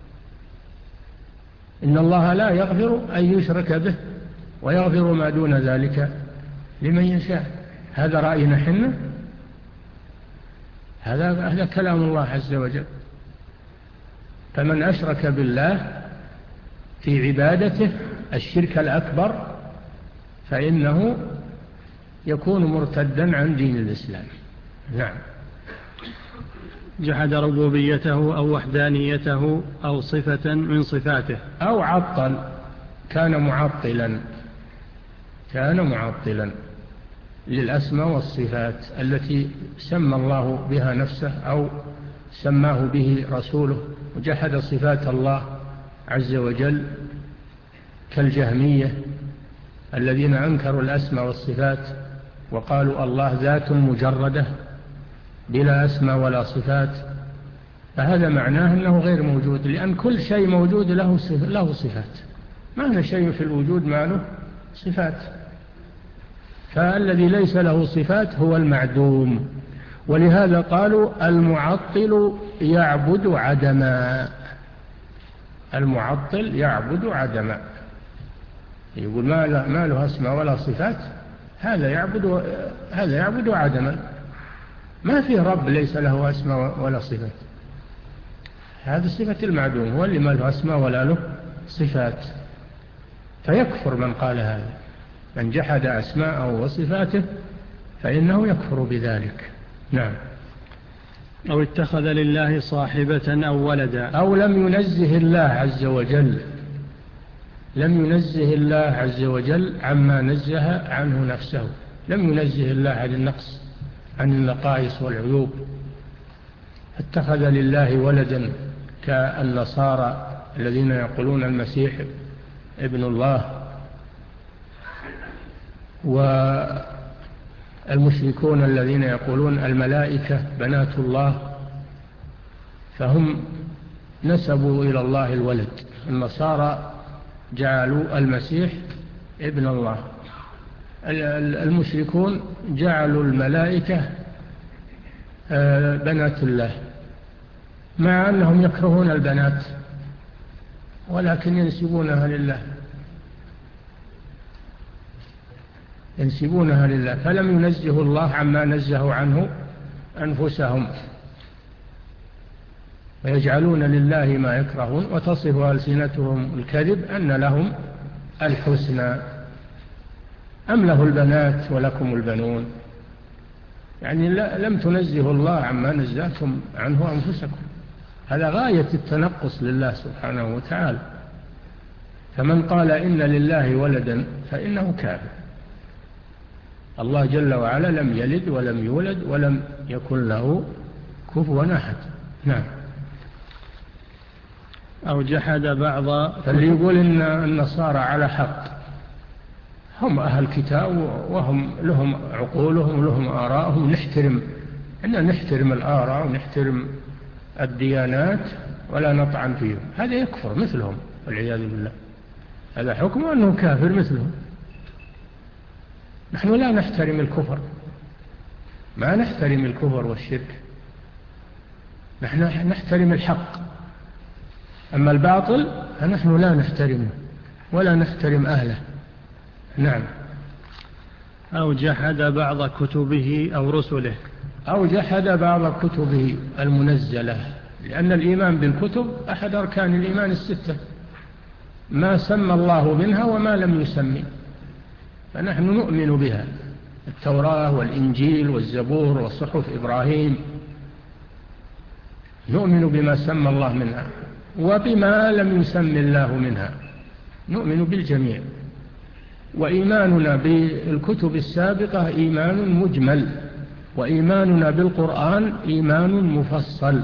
إن الله لا يغفر أن يشرك به ويغفر ما دون ذلك لمن يشاء. هذا رأينا حنا، هذا هذا كلام الله عز وجل. فمن أشرك بالله في عبادته الشرك الأكبر فإنه يكون مرتدا عن دين الإسلام. نعم. جحد ربوبيته أو وحدانيته أو صفة من صفاته. أو عطل، كان معطلا، كان معطلا للأسماء والصفات التي سمى الله بها نفسه أو سماه به رسوله، وجحد صفات الله عز وجل كالجهمية الذين أنكروا الأسماء والصفات وقالوا الله ذات مجردة بلا أسماء ولا صفات، فهذا معناه أنه غير موجود، لأن كل شيء موجود له له صفات، ما هنا شيء في الوجود ما له صفات، فالذي ليس له صفات هو المعدوم. ولهذا قالوا المعطل يعبد عدما، المعطل يعبد عدما، يقول ما له, ما له أسماء ولا صفات، هذا يعبد هذا يعبد عدما، ما في رب ليس له أسماء ولا صفات، هذا صفة المعدوم، هو اللي ما له أسماء ولا له صفات. فيكفر من قال هذا، من جحد أسماءه وصفاته فإنه يكفر بذلك. نعم. أو اتخذ لله صاحبة أو ولدا. أو لم ينزه الله عز وجل، لم ينزه الله عز وجل عما نزه عنه نفسه، لم ينزه الله عن النقص، عن النقائص والعيوب، اتخذ لله ولدا كالنصارى الذين يقولون المسيح ابن الله، المشركون الذين يقولون الملائكة بنات الله فهم نسبوا إلى الله الولد. النصارى جعلوا المسيح ابن الله، المشركون جعلوا الملائكة بنات الله، مع أنهم يكرهون البنات ولكن ينسبونها لله ينسبونها لله فلم ينزه الله عما نزهوا عنه أنفسهم، ويجعلون لله ما يكرهون وتصف ألسنتهم الكذب أن لهم الحسنى أم له البنات ولكم البنون. يعني لم تنزه الله عما نزهتم عنه أنفسكم. هذا غاية التنقص لله سبحانه وتعالى. فمن قال إن لله ولدا فإنه كافر. الله جل وعلا لم يلد ولم يولد ولم يكن له كفوا أحد. نعم. أو جحد بعض. فاللي يقول إن النصارى على حق، هم أهل كتاب وهم لهم عقولهم ولهم آراءهم، نحترم إن نحترم الآراء ونحترم الديانات ولا نطعن فيهم. هذا يكفر مثلهم والعياذ بالله، هذا حكم أنه كافر مثلهم. نحن لا نحترم الكفر، ما نحترم الكفر والشرك، نحن نحترم الحق. أما الباطل فنحن لا نحترمه ولا نحترم أهله. نعم. أو جحد بعض كتبه أو رسله. أو جحد بعض كتبه المنزلة، لأن الإيمان بالكتب أحد أركان الإيمان الستة، ما سمى الله منها وما لم يسمي، فنحن نؤمن بها، التوراة والإنجيل والزبور وصحف إبراهيم، نؤمن بما سمى الله منها وبما لم يسمي الله منها، نؤمن بالجميع. وإيماننا بالكتب السابقة إيمان مجمل، وإيماننا بالقرآن إيمان مفصل،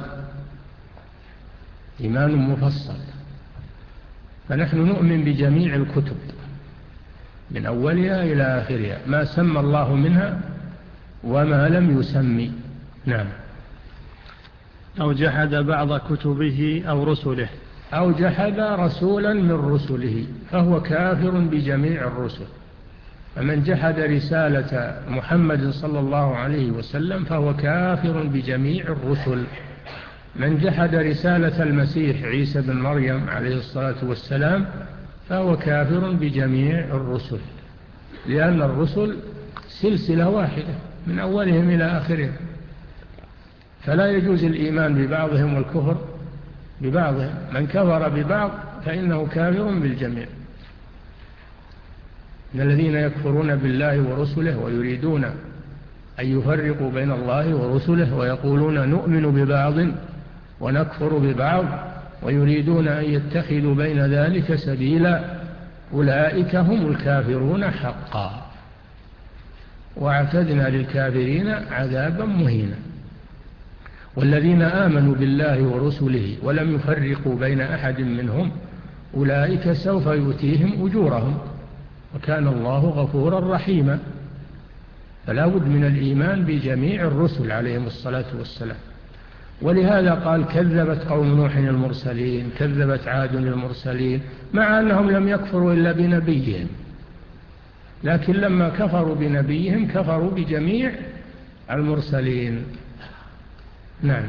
إيمان مفصل. فنحن نؤمن بجميع الكتب من أولها إلى آخرها، ما سمى الله منها وما لم يسمي. نعم. أو جحد بعض كتبه أو رسله. أو جحد رسولا من رسله فهو كافر بجميع الرسل. فمن جحد رسالة محمد صلى الله عليه وسلم فهو كافر بجميع الرسل. من جحد رسالة المسيح عيسى بن مريم عليه الصلاة والسلام فهو كافر بجميع الرسل، لأن الرسل سلسلة واحدة من أولهم إلى آخرهم، فلا يجوز الإيمان ببعضهم والكفر ببعضهم. من كفر ببعض فإنه كافر بالجميع. إن الذين يكفرون بالله ورسله ويريدون أن يفرقوا بين الله ورسله ويقولون نؤمن ببعض ونكفر ببعض ويريدون أن يتخذوا بين ذلك سبيلا أولئك هم الكافرون حقا واعتدنا للكافرين عذابا مهينا. والذين آمنوا بالله ورسله ولم يفرقوا بين أحد منهم أولئك سوف يؤتيهم أجورهم وكان الله غفورا رحيما. فلا بد من الإيمان بجميع الرسل عليهم الصلاة والسلام. ولهذا قال كذبت قوم نوح المرسلين، كذبت عاد المرسلين، مع أنهم لم يكفروا إلا بنبيهم، لكن لما كفروا بنبيهم كفروا بجميع المرسلين. نعم.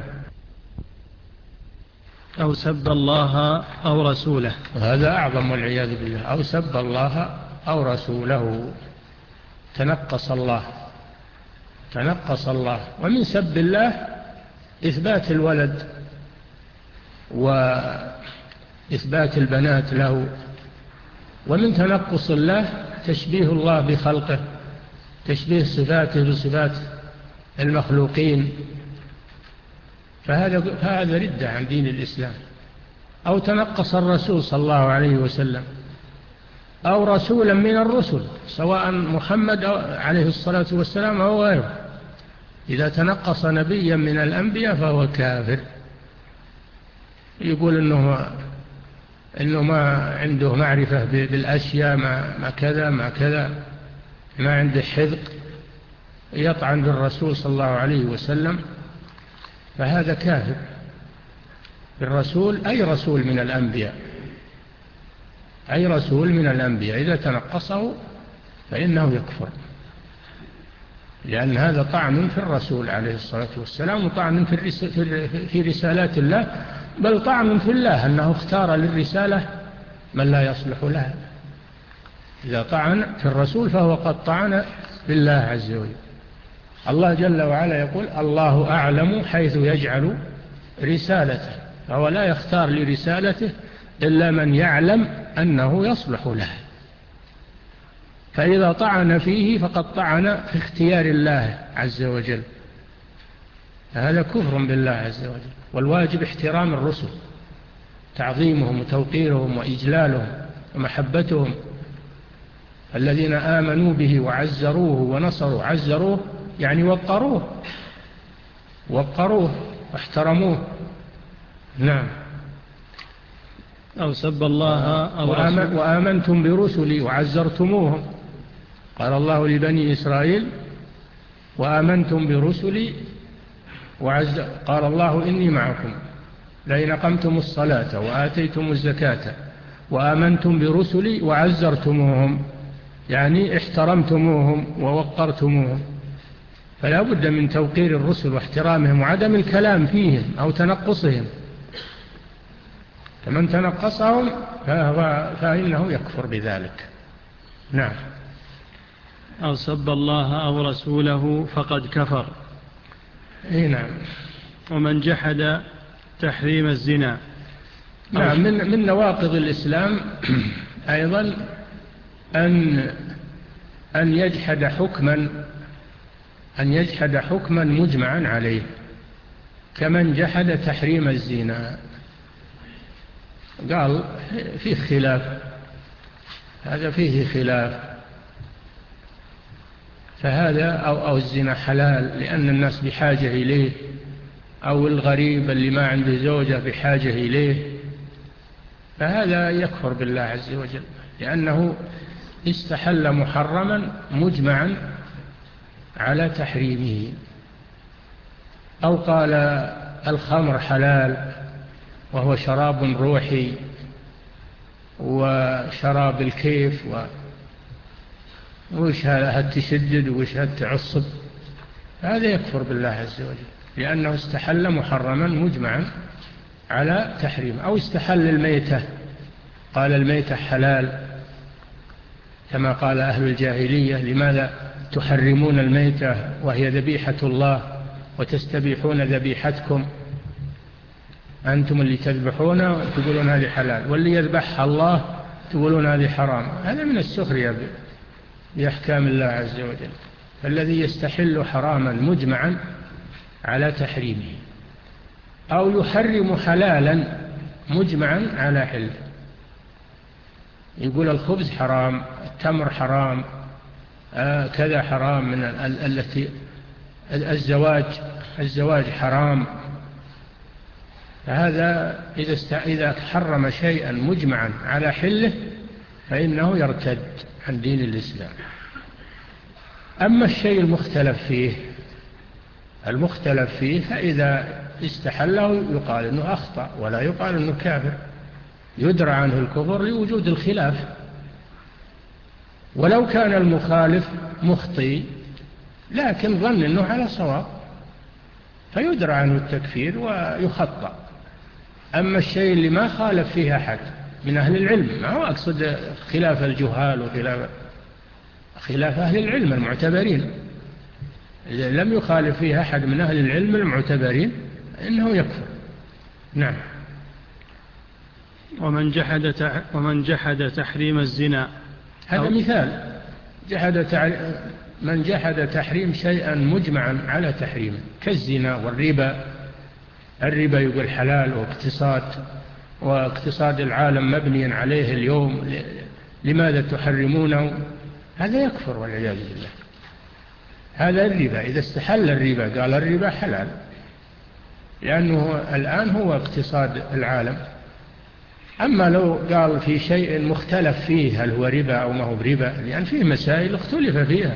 أو سب الله أو رسوله. هذا أعظم والعياذ بالله. أو سب الله أو رسوله، تنقص الله تنقص الله. ومن سب الله إثبات الولد وإثبات البنات له. ومن تنقص الله تشبيه الله بخلقه، تشبيه صفاته بصفات المخلوقين، فهذا فهذا ردة عن دين الإسلام. أو تنقص الرسول صلى الله عليه وسلم أو رسولا من الرسل، سواء محمد عليه الصلاة والسلام أو غيره، إذا تنقص نبيا من الأنبياء فهو كافر. يقول إنه إنه ما عنده معرفة بالأشياء، ما ما كذا ما كذا، ما عنده حذق، يطعن بالرسول صلى الله عليه وسلم فهذا كافر بالرسول، أي رسول من الأنبياء، أي رسول من الأنبياء إذا تنقصه فإنه يكفر، لأن هذا طعن في الرسول عليه الصلاة والسلام، وطعن في رسالات الله، بل طعن في الله أنه اختار للرسالة من لا يصلح لها. إذا طعن في الرسول فهو قد طعن بالله عز وجل. الله جل وعلا يقول الله أعلم حيث يجعل رسالته، فهو لا يختار لرسالته إلا من يعلم أنه يصلح له، فإذا طعن فيه فقد طعن في اختيار الله عز وجل، هذا كفر بالله عز وجل. والواجب احترام الرسل، تعظيمهم وتوقيرهم وإجلالهم ومحبتهم، الذين آمنوا به وعزروه ونصروا، عزروه يعني وقروه وقروه واحترموه. نعم. أو سب الله أو وآمن وآمنتم برسلي وعزرتموهم، قال الله لبني إسرائيل وآمنتم برسلي وعز قال الله إني معكم لئن أقمتم الصلاة وآتيتم الزكاة وآمنتم برسلي وعزرتموهم، يعني احترمتموهم ووقرتموهم. فلا بد من توقير الرسل واحترامهم وعدم الكلام فيهم أو تنقصهم، فمن تنقصهم فإنه يكفر بذلك. نعم. أو سب الله أو رسوله فقد كفر. إيه نعم. ومن جحد تحريم الزنا. نعم. من, من نواقض الإسلام أيضا أن, أن يجحد حكما أن يجحد حكما مجمعا عليه، كمن جحد تحريم الزنا، قال فيه خلاف، هذا فيه خلاف، فهذا أو, أو الزنا حلال لأن الناس بحاجة إليه، أو الغريب اللي ما عنده زوجة بحاجة إليه، فهذا يكفر بالله عز وجل لأنه استحل محرما مجمعا على تحريمه. أو قال الخمر حلال وهو شراب روحي وشراب الكيف وش هالتشدد وش هالتعصب، هذا يكفر بالله عز وجل لأنه استحل محرما مجمعا على تحريم. أو استحل الميتة، قال الميتة حلال كما قال أهل الجاهلية لماذا تحرمون الميتة وهي ذبيحة الله وتستبيحون ذبيحتكم، أنتم اللي تذبحون تقولون هذه حلال واللي يذبحها الله تقولون هذه حرام. هذا من السخرية بأحكام الله عز وجل. فالذي يستحل حراما مجمعا على تحريمه، أو يحرم حلالا مجمعا على حله، يقول الخبز حرام، التمر حرام، آه كذا حرام، من التي الزواج الزواج حرام. فهذا إذا إذا حرم شيئا مجمعا على حله فإنه يرتد عن دين الإسلام. أما الشيء المختلف فيه المختلف فيه فإذا استحله يقال أنه أخطأ ولا يقال أنه كافر، يدرى عنه الكفر لوجود الخلاف. ولو كان المخالف مخطئ لكن ظن أنه على صواب فيدرى عنه التكفير ويخطأ. أما الشيء اللي ما خالف فيه أحد من أهل العلم، ما هو أقصد خلاف الجهال وخلاف خلاف أهل العلم المعتبرين، إذا لم يخالف فيه أحد من أهل العلم المعتبرين إنه يكفر. نعم. ومن جحد ومن جحد تحريم الزنا، هذا مثال. جحد تع... من جحد تحريم شيئا مجمعا على تحريمه كالزنا والربا. الربا يقول حلال، واقتصاد واقتصاد العالم مبني عليه اليوم، لماذا تحرمونه؟ هذا يكفر والعياذ بالله. هذا الربا إذا استحل الربا قال الربا حلال لأنه الآن هو اقتصاد العالم. أما لو قال في شيء مختلف فيه هل هو ربا أو ما هو بربا، لأن فيه مسائل اختلف فيها،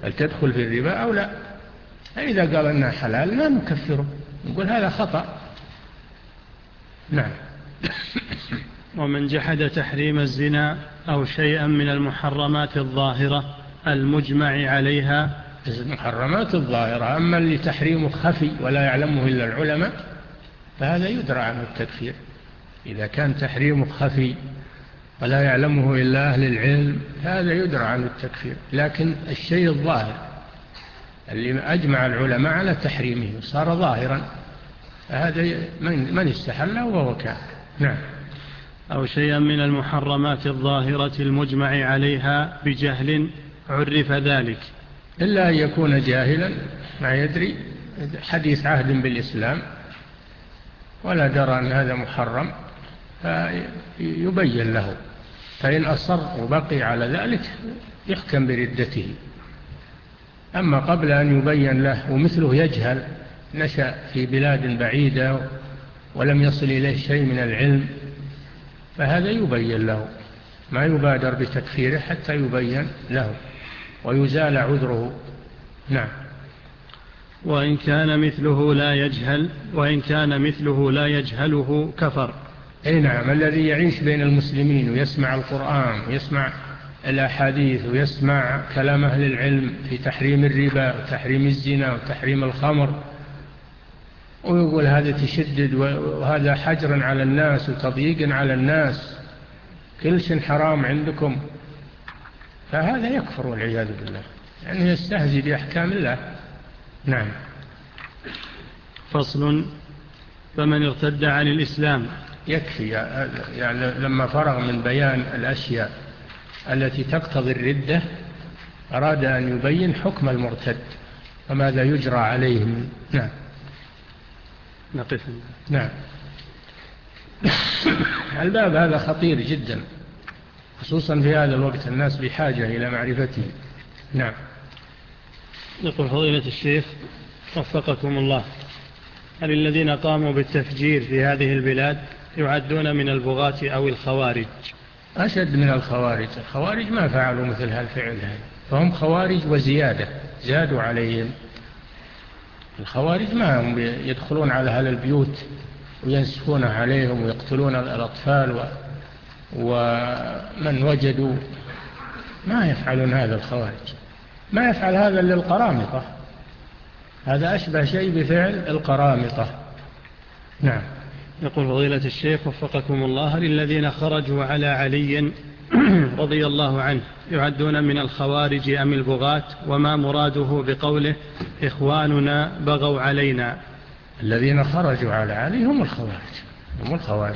هل تدخل في الربا أو لا. فإذا قال أنها حلال ما نكفره، نقول هذا خطأ. نعم. ومن جحد تحريم الزنا أو شيئا من المحرمات الظاهرة المجمع عليها. المحرمات الظاهرة، أما اللي تحريمه خفي ولا يعلمه إلا العلماء فهذا يدرى عنه التكفير. إذا كان تحريمه خفي ولا يعلمه إلا أهل العلم هذا يدرى عنه التكفير. لكن الشيء الظاهر اللي أجمع العلماء على تحريمه صار ظاهرا، هذا من استحله وهو كافر. نعم. أو شيئا من المحرمات الظاهرة المجمع عليها بجهل عرف ذلك. إلا أن يكون جاهلا ما يدري، حديث عهد بالإسلام ولا درى أن هذا محرم فيبين له، فإن أصر وبقي على ذلك يحكم بردته. أما قبل أن يبين له ومثله يجهل، نشأ في بلاد بعيدة ولم يصل إليه شيء من العلم، فهذا يبين له، ما يبادر بتكفيره حتى يبين له ويزال عذره. نعم. وإن كان مثله لا يجهل وإن كان مثله لا يجهله كفر. أي نعم. الذي يعيش بين المسلمين ويسمع القرآن ويسمع الأحاديث ويسمع كلام أهل العلم في تحريم الربا وتحريم الزنا وتحريم الخمر، ويقول هذا تشدد وهذا حجر على الناس وتضييق على الناس، كل شيء حرام عندكم، فهذا يكفر والعياذ بالله، يعني يستهزئ بأحكام الله. نعم. فصل. فمن ارتد عن الإسلام. يكفي يعني لما فرغ من بيان الأشياء التي تقتضي الردة أراد أن يبين حكم المرتد وماذا يجرى عليه. نعم. نقف. نعم. الباب هذا خطير جدا، خصوصا في هذا الوقت الناس بحاجة إلى معرفته. نعم. يقول فضيلة الشيخ وفقكم الله، هل الذين قاموا بالتفجير في هذه البلاد يعدون من البغاة أو الخوارج؟ أشد من الخوارج. الخوارج ما فعلوا مثل هالفعل هذا، فهم خوارج وزيادة، زادوا عليهم. الخوارج ما هم يدخلون على أهل البيوت وينسفون عليهم ويقتلون الأطفال و... ومن وجدوا، ما يفعلون هذا. الخوارج ما يفعل هذا للقرامطة، هذا أشبه شيء بفعل القرامطة. نعم. يقول فضيلة الشيخ وفقكم الله، للذين خرجوا على علي رضي الله عنه يعدون من الخوارج أم البغاة؟ وما مراده بقوله إخواننا بغوا علينا؟ الذين خرجوا على علي هم الخوارج، هم الخوارج.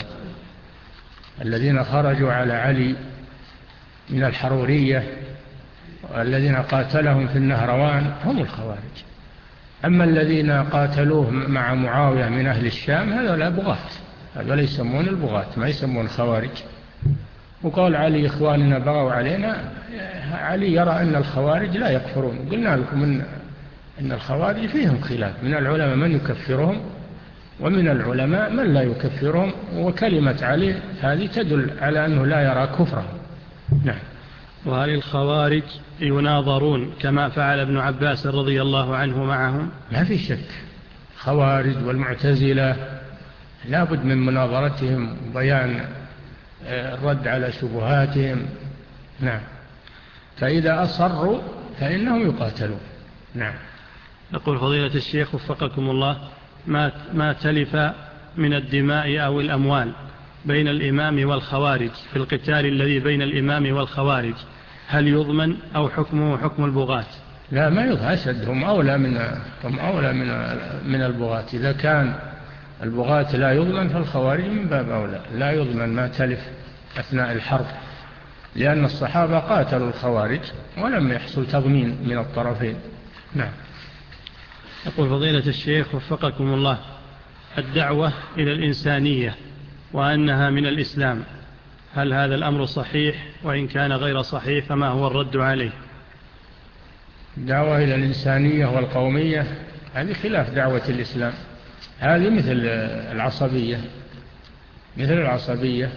الذين خرجوا على علي من الحرورية والذين قاتلهم في النهروان هم الخوارج. أما الذين قاتلوه مع معاوية من أهل الشام هذا لا بغاة، هذا لا يسمون البغاة، ما يسمون خوارج. وقال علي إخواننا بغوا علينا، علي يرى أن الخوارج لا يكفرون. قلنا لكم إن, إن الخوارج فيهم خلاف، من العلماء من يكفرهم ومن العلماء من لا يكفرهم، وكلمة علي هذه تدل على أنه لا يرى كفرهم. نعم. وهل الخوارج يناظرون كما فعل ابن عباس رضي الله عنه معهم؟ ما في شك، خوارج والمعتزلة لابد من مناظرتهم وبيان الرد على شبهاتهم. نعم. فإذا أصروا فإنهم يقاتلون. نعم. يقول فضيلة الشيخ وفقكم الله، ما ما تلف من الدماء أو الأموال بين الإمام والخوارج في القتال الذي بين الإمام والخوارج، هل يضمن أو حكمه حكم البغاة؟ لا، ما يضمن. أشد هم أولى من هم أولى من من البغاة. إذا كان البغاة لا يضمن فالخوارج من باب أولى، لا يضمن ما تلف أثناء الحرب، لأن الصحابة قاتلوا الخوارج ولم يحصل تضمين من الطرفين. نعم. يقول فضيلة الشيخ وفقكم الله، الدعوة إلى الإنسانية وأنها من الإسلام، هل هذا الأمر صحيح؟ وإن كان غير صحيح فما هو الرد عليه؟ الدعوة إلى الإنسانية والقومية هذه خلاف دعوة الإسلام، هذه مثل العصبية، مثل العصبية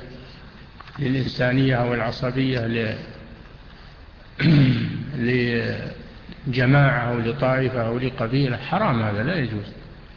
للإنسانية أو العصبية لجماعة أو لطائفة أو لقبيلة، حرام، هذا لا يجوز.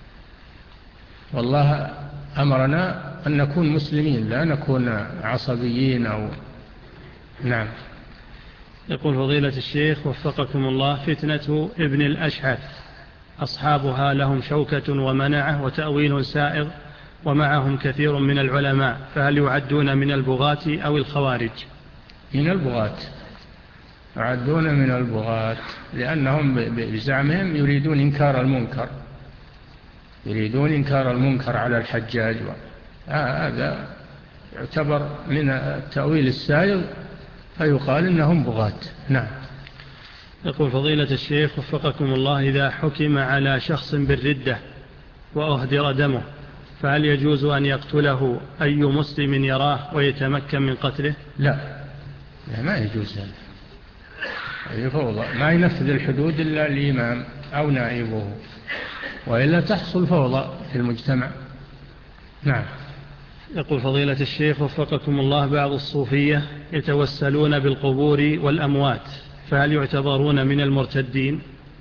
والله أمرنا أن نكون مسلمين لا نكون عصبيين أو نعم. يقول فضيلة الشيخ وفقكم الله: فتنة ابن الأشعث أصحابها لهم شوكة ومنعة وتأويل سائغ ومعهم كثير من العلماء، فهل يعدون من البغاة أو الخوارج؟ من البغاة، يعدون من البغاة، لأنهم بزعمهم يريدون إنكار المنكر، يريدون إنكار المنكر على الحجاج، هذا يعتبر من التأويل السائغ، فيقال إنهم بغاة. نعم. يقول فضيلة الشيخ وفقكم الله: إذا حكم على شخص بالردة وأهدر دمه، فهل يجوز أن يقتله أي مسلم يراه ويتمكن من قتله؟ لا, لا ما يجوز هذا، هذه فوضى، ما ينفذ الحدود إلا الإمام أو نائبه، وإلا تحصل فوضى في المجتمع. نعم. يقول فضيلة الشيخ وفقكم الله: بعض الصوفية يتوسلون بالقبور والأموات، فهل يعتبرون من المرتدين؟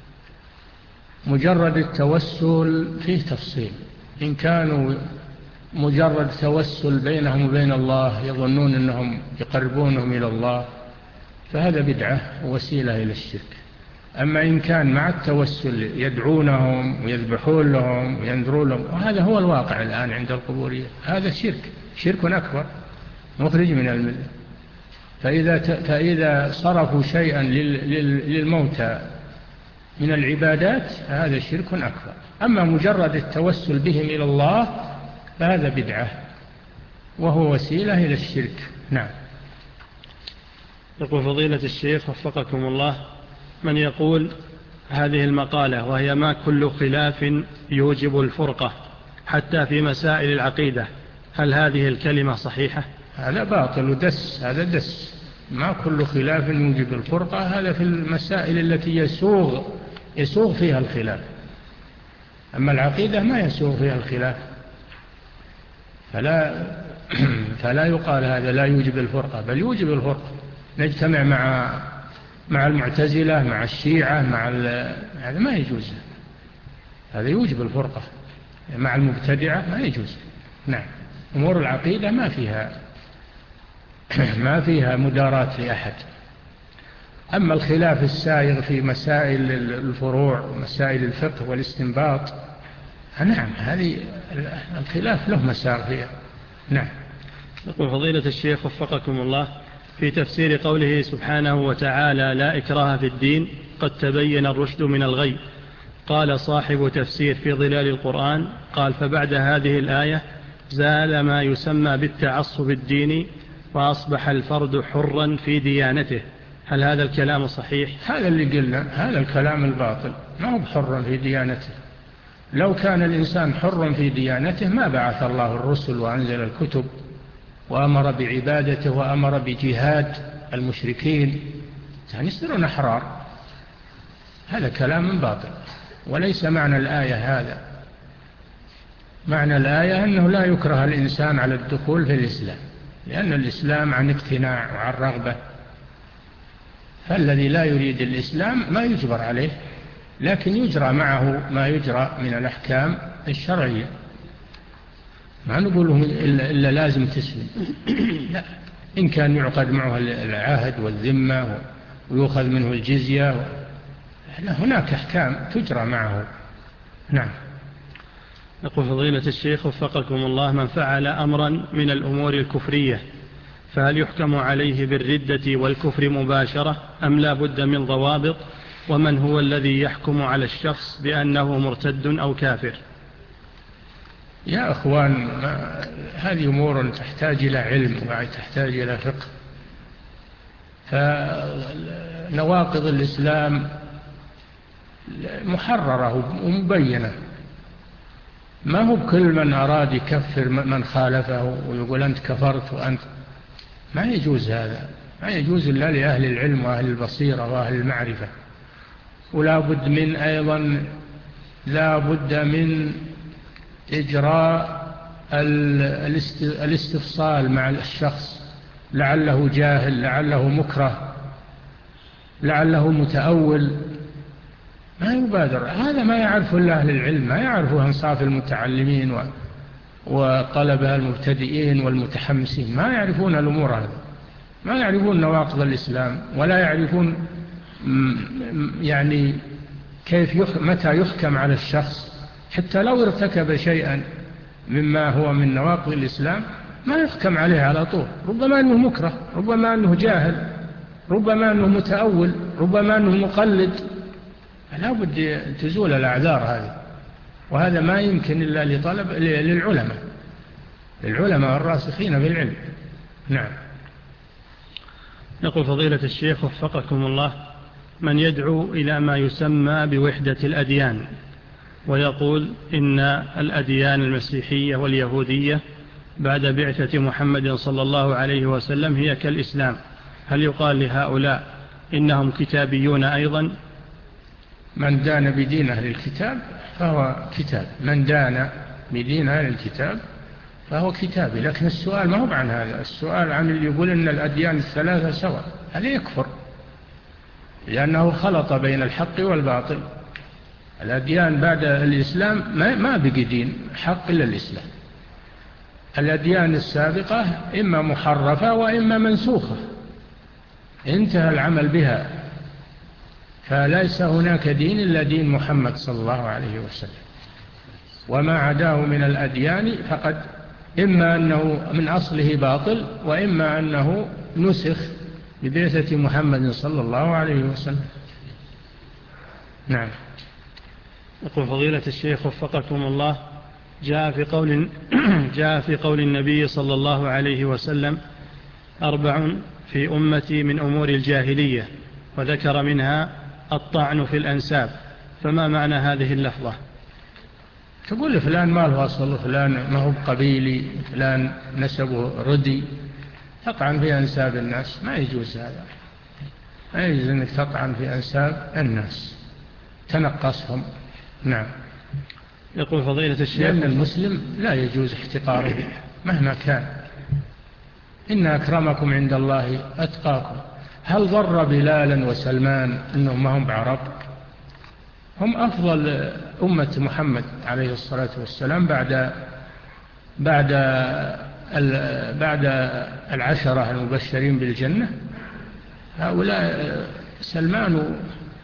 مجرد التوسل فيه تفصيل، إن كانوا مجرد توسل بينهم وبين الله يظنون أنهم يقربونهم إلى الله، فهذا بدعة ووسيلة إلى الشرك. أما إن كان مع التوسل يدعونهم ويذبحون لهم وينذرون لهم، وهذا هو الواقع الآن عند القبورية، هذا شرك، شرك أكبر مخرج من الملة. فإذا, فإذا صرفوا شيئا للموتى من العبادات هذا شرك أكبر. أما مجرد التوسل بهم إلى الله فهذا بدعة وهو وسيلة إلى الشرك. نعم. يقول فضيلة الشيخ وفقكم الله: من يقول هذه المقالة وهي: ما كل خلاف يوجب الفرقة حتى في مسائل العقيدة، هل هذه الكلمة صحيحة؟ هذا باطل ودس، هذا دس. ما كل خلاف يوجب الفرقة، هذا في المسائل التي يسوغ يسوغ فيها الخلاف، أما العقيدة ما يسوغ فيها الخلاف، فلا فلا يقال هذا لا يوجب الفرقة، بل يوجب الفرقة. نجتمع مع مع المعتزلة مع الشيعة مع هذا ما يجوز، هذا يوجب الفرقة. مع المبتدعة ما يجوز. نعم. أمور العقيدة ما فيها ما فيها مداراة لأحد. أما الخلاف السائغ في مسائل الفروع ومسائل الفقه والاستنباط، نعم هذه الخلاف له مسار فيها. نعم. يقول فضيلة الشيخ وفقكم الله: في تفسير قوله سبحانه وتعالى: لا إكراه في الدين قد تبين الرشد من الغي، قال صاحب تفسير في ظلال القرآن قال: فبعد هذه الآية زال ما يسمى بالتعصب الديني وأصبح الفرد حرا في ديانته، هل هذا الكلام صحيح؟ هذا اللي قلنا، هذا الكلام الباطل، ما هو حرا في ديانته. لو كان الإنسان حرا في ديانته ما بعث الله الرسل وأنزل الكتب وأمر بعبادته وأمر بجهاد المشركين، يعني يصيرون أحرار. هذا كلام باطل، وليس معنى الآية هذا. معنى الآية أنه لا يكره الإنسان على الدخول في الإسلام، لأن الإسلام عن اقتناع وعن رغبة، فالذي لا يريد الإسلام ما يجبر عليه، لكن يجرى معه ما يجرى من الأحكام الشرعية. ما نقوله إلا لازم تسلم، لا، إن كان يعقد معه العهد والذمة ويؤخذ منه الجزية، هناك أحكام تجرى معه. نعم. يقول فضيلة الشيخ وفقكم الله: من فعل أمرا من الأمور الكفرية فهل يحكم عليه بالردة والكفر مباشرة أم لا بد من ضوابط؟ ومن هو الذي يحكم على الشخص بأنه مرتد أو كافر؟ يا أخوان، هذه أمور تحتاج إلى علم وتحتاج إلى فقه. فنواقض الإسلام محررة ومبينة، ما هو بكل من أراد يكفر من خالفه ويقول أنت كفرت وأنت، ما يجوز هذا، ما يجوز إلا لأهل العلم وأهل البصيرة وأهل المعرفة. ولا بد من أيضا لا بد من إجراء الاستفصال مع الشخص، لعله جاهل، لعله مكره، لعله متأول، ما يبادر. هذا ما يعرفه إلا أهل العلم، ما يعرفه أنصاف المتعلمين وطلبة المبتدئين والمتحمسين، ما يعرفون الأمور هذه، ما يعرفون نواقض الإسلام، ولا يعرفون يعني كيف يح... متى يحكم على الشخص. حتى لو ارتكب شيئا مما هو من نواقض الإسلام ما يحكم عليه على طول، ربما أنه مكره، ربما أنه جاهل، ربما أنه متأول، ربما أنه مقلد. لا بد تزول الأعذار هذه، وهذا ما يمكن إلا لطلب للعلماء للعلماء الراسخين في العلم. نعم. يقول فضيلة الشيخ وفقكم الله: من يدعو إلى ما يسمى بوحدة الأديان ويقول إن الأديان المسيحية واليهودية بعد بعثة محمد صلى الله عليه وسلم هي كالإسلام، هل يقال لهؤلاء إنهم كتابيون أيضا؟ من دان بدين أهل الكتاب فهو كتاب، من دان بدين أهل الكتاب فهو كتابي. لكن السؤال ما هو عن هذا، السؤال عن اللي يقول إن الأديان الثلاثة سواء، هذا يكفر، لأنه خلط بين الحق والباطل. الأديان بعد الإسلام ما بقي دين حق إلا الإسلام. الأديان السابقة إما محرفة وإما منسوخة، انتهى العمل بها، فليس هناك دين إلا دين محمد صلى الله عليه وسلم، وما عداه من الأديان فقد إما أنه من أصله باطل، وإما أنه نسخ ببعثة محمد صلى الله عليه وسلم. نعم. يقول فضيلة الشيخ وفقكم الله: جاء في قول جاء في قول النبي صلى الله عليه وسلم: أربع في أمتي من أمور الجاهلية، وذكر منها الطعن في الأنساب، فما معنى هذه اللفظة؟ تقول فلان ما له أصل، فلان ما هو قبيلي، فلان نسبه ردي، تطعن في أنساب الناس، ما يجوز هذا، ما يجوز أنك تطعن في أنساب الناس، تنقصهم. نعم. يقول فضيلة الشيخ: لأن المسلم لا يجوز احتقاره مهما كان، إن أكرمكم عند الله أتقاكم. هل ضر بلالا وسلمان أنهم ما هم بعرب؟ هم أفضل أمة محمد عليه الصلاة والسلام بعد بعد بعد العشرة المبشرين بالجنة. هؤلاء سلمان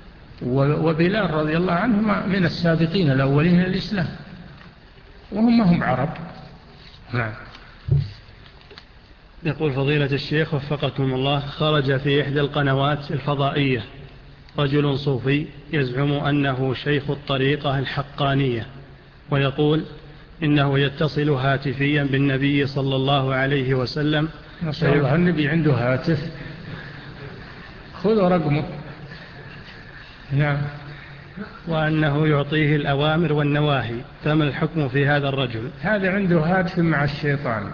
وبلال رضي الله عنهما من السابقين الأولين للإسلام، وهم هم عرب. نعم. يقول فضيلة الشيخ وفقكم الله: خرج في إحدى القنوات الفضائية رجل صوفي يزعم أنه شيخ الطريقة الحقانية، ويقول إنه يتصل هاتفيا بالنبي صلى الله عليه وسلم. نسأل الله النبي عنده هاتف، خذوا رقمه. نعم. وأنه يعطيه الأوامر والنواهي، فما الحكم في هذا الرجل؟ هذا عنده هاتف مع الشيطان،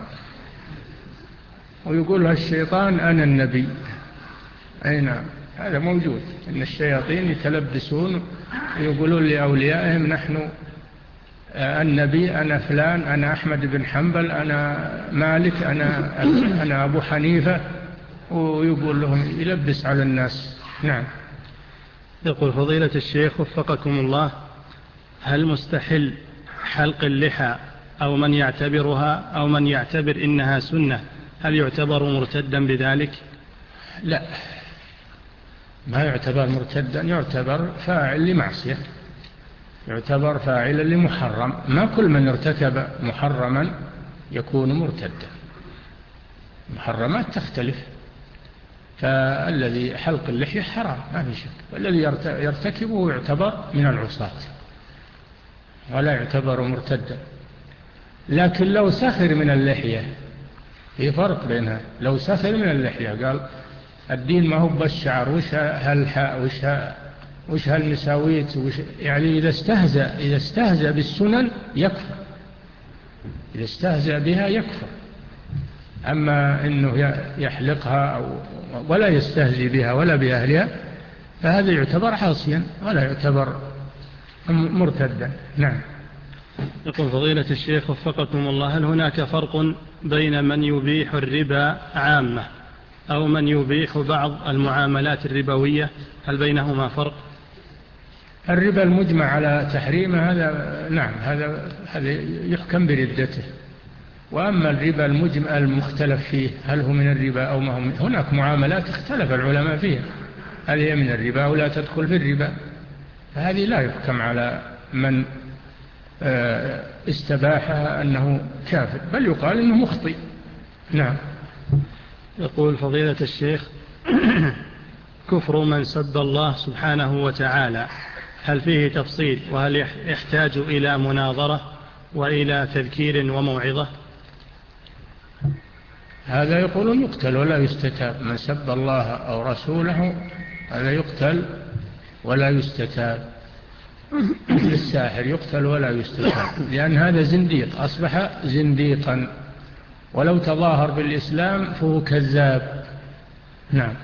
ويقول الشيطان أنا النبي. أي نعم، هذا موجود، إن الشياطين يتلبسون ويقولون لأوليائهم نحن النبي، أنا فلان، أنا أحمد بن حنبل، أنا مالك، أنا, أنا أبو حنيفة، ويقول لهم يلبس على الناس. نعم. يقول فضيلة الشيخ وفقكم الله: هل مستحل حلق اللحى أو من يعتبرها أو من يعتبر إنها سنة هل يعتبر مرتدا بذلك؟ لا، ما يعتبر مرتدا، يعتبر فاعل لمعصية، يعتبر فاعل لمحرم. ما كل من ارتكب محرما يكون مرتدا، محرمات تختلف، فالذي حلق اللحية حرام ما في شك، والذي يرتكبه يعتبر من العصاة ولا يعتبر مرتدا. لكن لو سخر من اللحية، في فرق بينها، لو سخر من اللحية قال الدين ما هو بالشعر، وش هالحاء، وش وش هالمساويت، وش يعني إذا استهزأ إذا استهزأ بالسنن يكفر، إذا استهزأ بها يكفر. أما إنه يحلقها أو ولا يستهزئ بها ولا بأهلها فهذا يعتبر عاصيا ولا يعتبر مرتدا. نعم. يقول فضيلة الشيخ وفقكم الله: هل هناك فرق بين من يبيح الربا عامة أو من يبيح بعض المعاملات الربوية؟ هل بينهما فرق؟ الربا المجمع على تحريمه هذا نعم هذا هذا يحكم بردته. وأما الربا المجمع المختلف فيه هل هو من الربا أو ما هو من، هناك معاملات اختلف العلماء فيها هل هي من الربا ولا تدخل في الربا، فهذه لا يحكم على من استباحها أنه كافر، بل يقال أنه مخطئ. نعم. يقول فضيلة الشيخ كفر من سب الله سبحانه وتعالى هل فيه تفصيل، وهل يحتاج إلى مناظرة وإلى تذكير وموعظة؟ هذا يقولون يقتل ولا يستتاب، من سب الله أو رسوله هذا يقتل ولا يستتاب، مثل الساحر يقتل ولا يستتاب، لأن هذا زنديق أصبح زنديقا، ولو تظاهر بالإسلام فهو كذاب. نعم.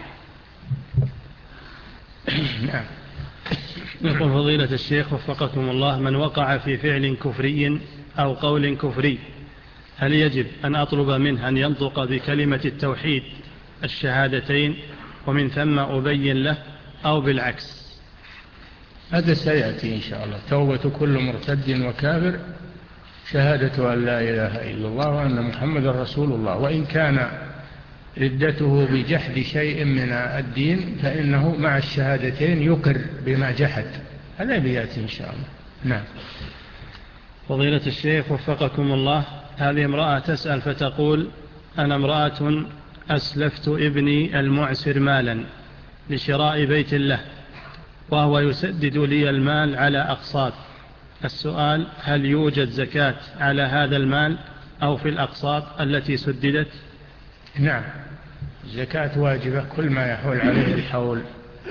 نعم. يقول فضيلة الشيخ وفقكم الله من وقع في فعل كفري أو قول كفري هل يجب أن أطلب منه أن ينطق بكلمة التوحيد الشهادتين ومن ثم أبين له، أو بالعكس؟ هذا سيأتي إن شاء الله. توبة كل مرتد وكافر شهادة أن لا إله إلا الله وأن محمد رسول الله، وإن كان ردته بجحد شيء من الدين فإنه مع الشهادتين يقر بما جحد، هذا بيأتي إن شاء الله. نعم. فضيلة الشيخ وفقكم الله، هذه امرأة تسأل فتقول أنا امرأة أسلفت ابني المعسر مالا لشراء بيت له وهو يسدد لي المال على أقساط، السؤال هل يوجد زكاة على هذا المال أو في الأقساط التي سددت؟ نعم، الزكاة واجبة كل ما يحول عليه الحول،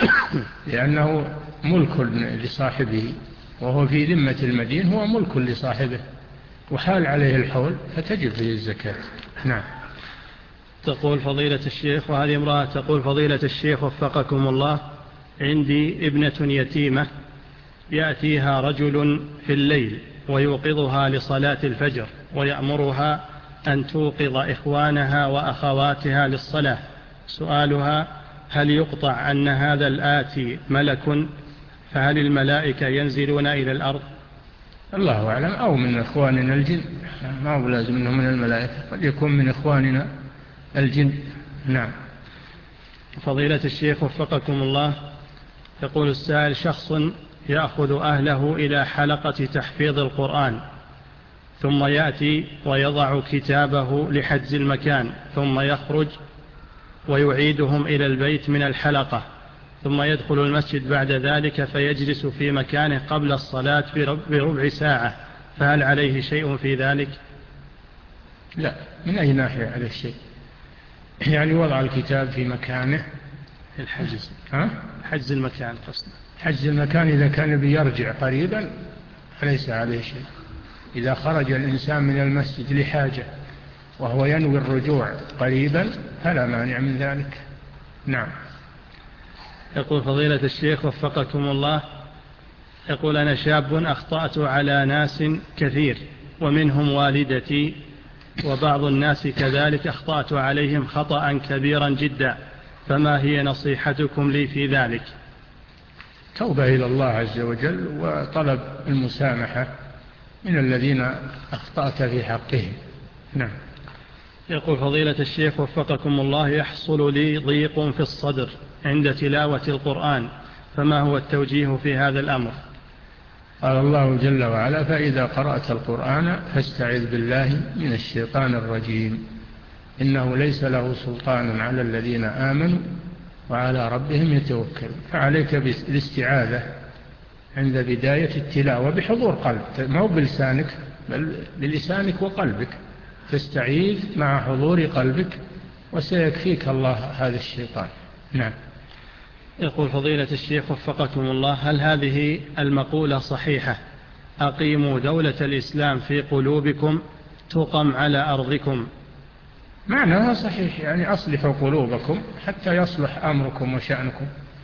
لأنه ملك لصاحبه، وهو في ذمة المدين هو ملك لصاحبه وحال عليه الحول فتجب فيه الزكاة. نعم. تقول فضيلة الشيخ، وهذه امرأة تقول فضيلة الشيخ وفقكم الله عندي ابنة يتيمة يأتيها رجل في الليل ويوقظها لصلاة الفجر ويأمرها أن توقظ إخوانها وأخواتها للصلاة، سؤالها هل يقطع أن هذا الآتي ملك، فهل الملائكة ينزلون إلى الأرض؟ الله أعلم، أو من إخواننا الجن، ما هو لازم أنه من الملائكة، قد يكون من إخواننا الجن. نعم. فضيلة الشيخ وفقكم الله، يقول السائل شخص يأخذ أهله إلى حلقة تحفيظ القرآن ثم يأتي ويضع كتابه لحجز المكان ثم يخرج ويعيدهم إلى البيت من الحلقة ثم يدخل المسجد بعد ذلك فيجلس في مكانه قبل الصلاة بربع ساعة، فهل عليه شيء في ذلك؟ لا، من أي ناحية هذا الشيء؟ يعني وضع الكتاب في مكانه الحجز. ها؟ حجز المكان قصده. حجز المكان إذا كان بيرجع قريبا فليس عليه شيء. إذا خرج الإنسان من المسجد لحاجة وهو ينوي الرجوع قريبا فلا مانع من ذلك. نعم. يقول فضيلة الشيخ وفقكم الله، يقول أنا شاب أخطأت على ناس كثير ومنهم والدتي وبعض الناس كذلك أخطأت عليهم خطأ كبيرا جدا، فما هي نصيحتكم لي في ذلك؟ توبة إلى الله عز وجل وطلب المسامحة من الذين أخطأت في حقهم. نعم. يقول فضيلة الشيخ وفقكم الله، يحصل لي ضيق في الصدر عند تلاوة القرآن، فما هو التوجيه في هذا الأمر؟ قال الله جل وعلا فإذا قرأت القرآن فاستعذ بالله من الشيطان الرجيم إنه ليس له سلطان على الذين آمنوا وعلى ربهم يتوكلون. فعليك بالاستعاذة عند بداية التلاوة بحضور قلب، ما هو بلسانك بل بلسانك وقلبك، تستعيذ مع حضور قلبك وسيكفيك الله هذا الشيطان. نعم. يقول فضيلة الشيخ وفقكم الله، هل هذه المقولة صحيحة أقيموا دولة الإسلام في قلوبكم تقم على أرضكم؟ معناها صحيح، يعني أصلحوا قلوبكم حتى يصلح أمركم وشأنكم،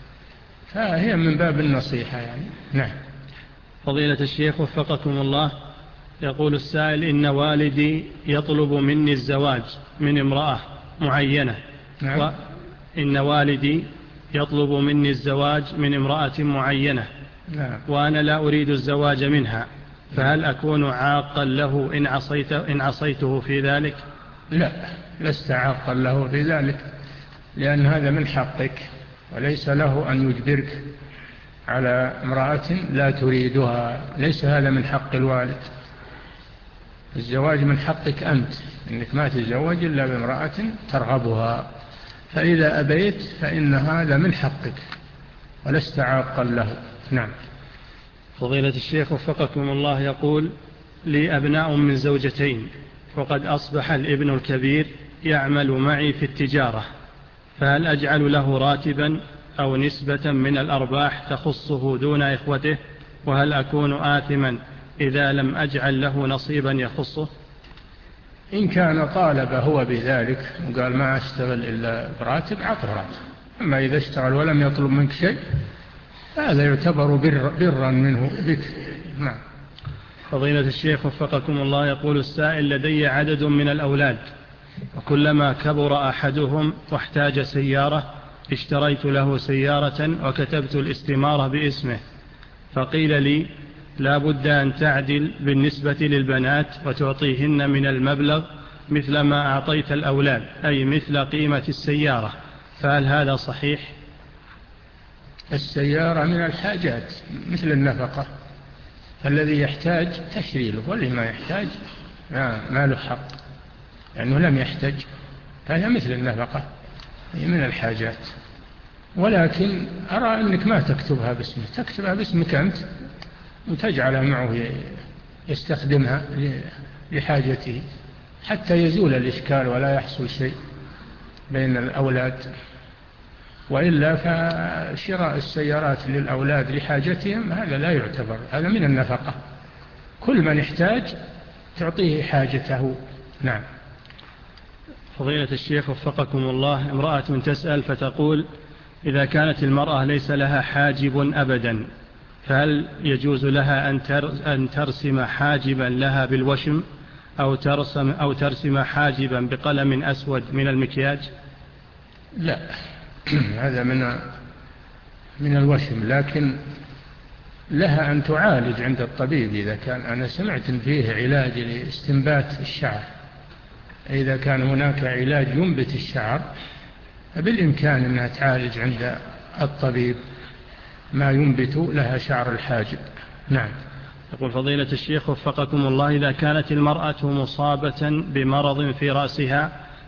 فهي من باب النصيحة يعني. نعم. فضيلة الشيخ وفقكم الله، يقول السائل إن والدي يطلب مني الزواج من امرأة معينة. نعم. وإن والدي يطلب مني الزواج من امرأة معينة نعم. وأنا لا أريد الزواج منها، فهل أكون عاقا له إن, عصيت إن عصيته في ذلك؟ لا، لست عاقا له في ذلك، لأن هذا من حقك، وليس له أن يجبرك على امرأة لا تريدها. ليس هذا من حق الوالد. الزواج من حقك أنت، إنك ما تتزوج إلا بامرأة ترغبها، فإذا أبيت فإن هذا من حقك ولست عاقا له. نعم. فضيلة الشيخ وفقكم الله يقول: لي أبناء من زوجتين، وقد أصبح الابن الكبير يعمل معي في التجارة، فهل أجعل له راتبا أو نسبة من الأرباح تخصه دون إخوته؟ وهل أكون آثما إذا لم أجعل له نصيبا يخصه؟ إن كان طالب هو بذلك وقال ما أشتغل إلا براتب، عطه راتب. أما إذا اشتغل ولم يطلب منك شيء هذا يعتبر بر برا منه بك. نعم. فضيلة الشيخ وفقكم الله يقول السائل: لدي عدد من الأولاد، وكلما كبر أحدهم واحتاج سيارة اشتريت له سيارة وكتبت الاستمارة باسمه، فقيل لي لا بد أن تعدل بالنسبة للبنات وتعطيهن من المبلغ مثل ما أعطيت الأولاد، أي مثل قيمة السيارة، فهل هذا صحيح؟ السيارة من الحاجات مثل النفقة، الذي يحتاج تشري له، واللي ما يحتاج ما له حق لأنه يعني لم يحتاج، فهي مثل النفقة، هي من الحاجات. ولكن أرى أنك ما تكتبها باسمه، تكتبها باسمك أنت وتجعلها معه يستخدمها لحاجته حتى يزول الإشكال ولا يحصل شيء بين الأولاد. وإلا فشراء السيارات للأولاد لحاجتهم هذا لا يعتبر، هذا من النفقة. كل من يحتاج تعطيه حاجته. نعم. فضيلة الشيخ وفقكم الله، امرأة تسأل فتقول: إذا كانت المرأة ليس لها حاجب أبدا، فهل يجوز لها أن ترسم حاجبا لها بالوشم أو ترسم, أو ترسم حاجبا بقلم أسود من المكياج؟ لا، هذا من من الوشم، لكن لها أن تعالج عند الطبيب إذا كان. أنا سمعت إن فيه علاج لاستنبات الشعر، إذا كان هناك علاج ينبت الشعر فبالإمكان أنها تعالج عند الطبيب ما ينبت لها شعر الحاجب. نعم. يقول فضيلة الشيخ وفقكم الله: إذا كانت المرأة مصابة بمرض في رأسها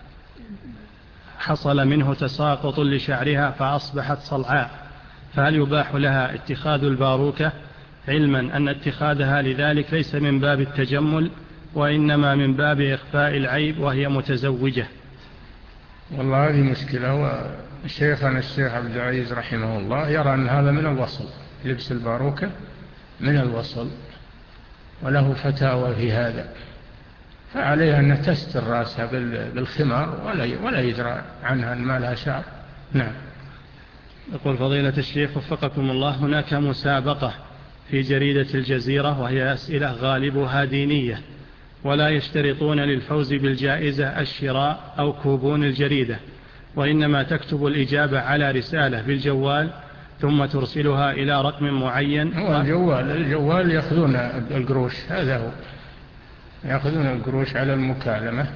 حصل منه تساقط لشعرها فأصبحت صلعاء، فهل يباح لها اتخاذ الباروكة، علما أن اتخاذها لذلك ليس من باب التجمل وإنما من باب إخفاء العيب وهي متزوجة؟ والله هذه مشكلة. وشيخنا الشيخ عبد العزيز رحمه الله يرى أن هذا من الوصل، لبس الباروكة من الوصل، وله فتاوى في هذا، فعليها أن تستر رأسها بالخمار ولا ولا يدرى عنها أن ما لها شعر. نعم. يقول فضيلة الشيخ وفقكم الله: هناك مسابقة في جريدة الجزيرة وهي أسئلة غالبها دينية، ولا يشترطون للفوز بالجائزة الشراء أو كوبون الجريدة، وإنما تكتب الإجابة على رسالة بالجوال ثم ترسلها إلى رقم معين. هو الجوال الجوال يأخذون القروش، هذا هو، يأخذون القروش على المكالمة،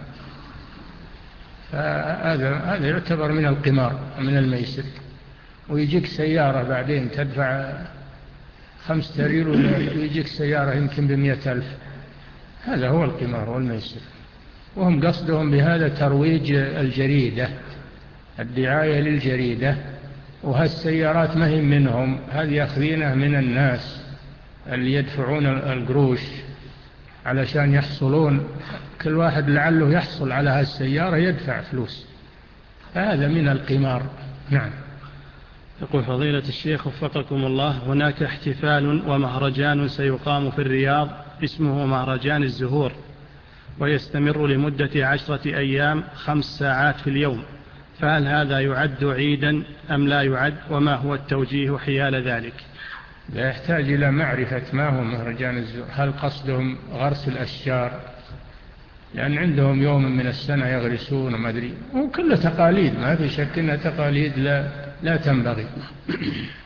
فهذا هذا يعتبر من القمار من الميسر. ويجيك سيارة بعدين تدفع خمسة ريال ويجيك سيارة يمكن بمئة ألف، هذا هو القمار والميسر. وهم قصدهم بهذا ترويج الجريدة، الدعاية للجريدة. وهالسيارات ما هي منهم، هذه يأخذينها من الناس اللي يدفعون القروش علشان يحصلون، كل واحد لعله يحصل على هالسيارة يدفع فلوس، فهذا من القمار. نعم. يقول فضيلة الشيخ وفقكم الله: هناك احتفال ومهرجان سيقام في الرياض اسمه مهرجان الزهور، ويستمر لمدة عشرة أيام خمس ساعات في اليوم، فهل هذا يعد عيدا أم لا يعد؟ وما هو التوجيه حيال ذلك؟ لا يحتاج إلى معرفة ما هو مهرجان الزهور. هل قصدهم غرس الأشجار؟ لأن عندهم يوم من السنة يغرسون وما أدري، وكل تقاليد، ما في شك أنها تقاليد لا, لا تنبغي.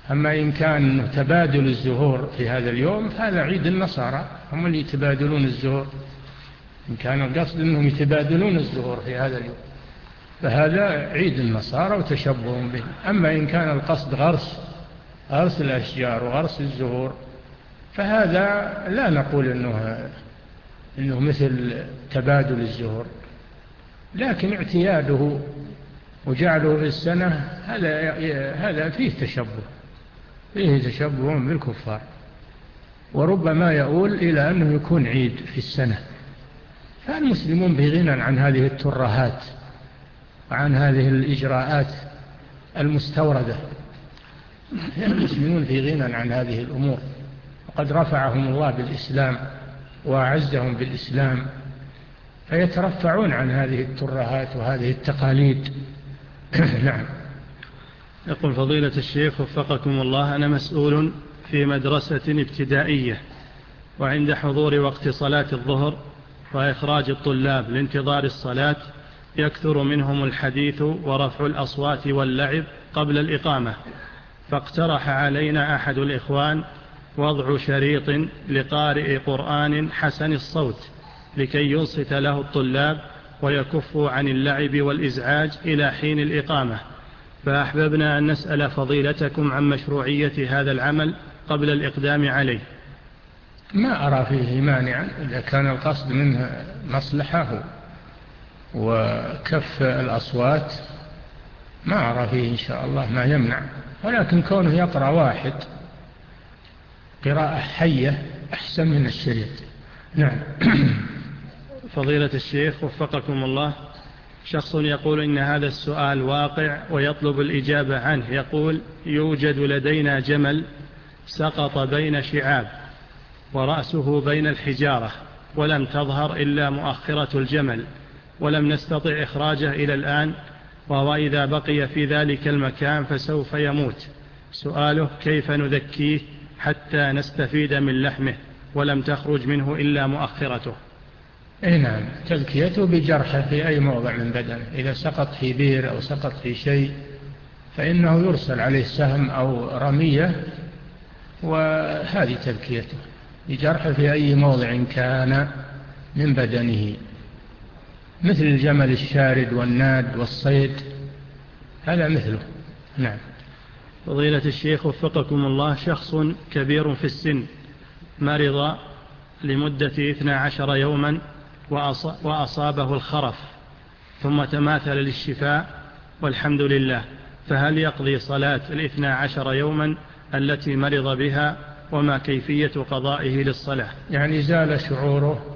أما إن كان تبادل الزهور في هذا اليوم فهذا عيد النصارى، هم اللي يتبادلون الزهور. إن كان القصد أنهم يتبادلون الزهور في هذا اليوم فهذا عيد النصارى وتشبه به. أما إن كان القصد غرس غرس الأشجار وغرس الزهور فهذا لا نقول إنه, إنه مثل تبادل الزهور، لكن اعتياده وجعله في السنة هذا هذا فيه تشبه فيه تشبه بالكفار، وربما يؤول إلى أنه يكون عيد في السنة. فالمسلمون بغنى عن هذه الترهات وعن هذه الإجراءات المستوردة، المسلمون في غنى عن هذه الأمور، وقد رفعهم الله بالإسلام وأعزهم بالإسلام، فيترفعون عن هذه الترهات وهذه التقاليد. نعم. يقول فضيلة الشيخ وفقكم الله: أنا مسؤول في مدرسة ابتدائية، وعند حضور وقت صلاة الظهر وإخراج الطلاب لانتظار الصلاة يكثر منهم الحديث ورفع الأصوات واللعب قبل الإقامة، فاقترح علينا أحد الإخوان وضع شريط لقارئ قرآن حسن الصوت لكي ينصت له الطلاب ويكفوا عن اللعب والإزعاج إلى حين الإقامة، فأحببنا أن نسأل فضيلتكم عن مشروعية هذا العمل قبل الإقدام عليه. ما أرى فيه مانعا إذا كان القصد منه مصلحة وكف الأصوات، ما أرى فيه إن شاء الله ما يمنع، ولكن كونه يقرأ واحد قراءة حية أحسن من الشريط. نعم. فضيلة الشيخ وفقكم الله: شخص يقول إن هذا السؤال واقع ويطلب الإجابة عنه. يقول: يوجد لدينا جمل سقط بين شعاب ورأسه بين الحجارة ولم تظهر إلا مؤخرة الجمل، ولم نستطع إخراجه إلى الآن، وهو إذا بقي في ذلك المكان فسوف يموت. سؤاله: كيف نذكيه حتى نستفيد من لحمه ولم تخرج منه إلا مؤخرته؟ اي نعم، تذكيته بجرحه في أي موضع من بدنه، إذا سقط في بير أو سقط في شيء فإنه يرسل عليه سهم أو رمية، وهذه تذكيته بجرحه في أي موضع كان من بدنه، مثل الجمل الشارد والناد والصيد، هذا مثله. نعم. فضيلة الشيخ وفقكم الله: شخص كبير في السن مرض لمدة اثنا عشر يوما وأصابه الخرف ثم تماثل للشفاء والحمد لله، فهل يقضي صلاة الاثنى عشر يوما التي مرض بها، وما كيفية قضائه للصلاة؟ يعني زال شعوره،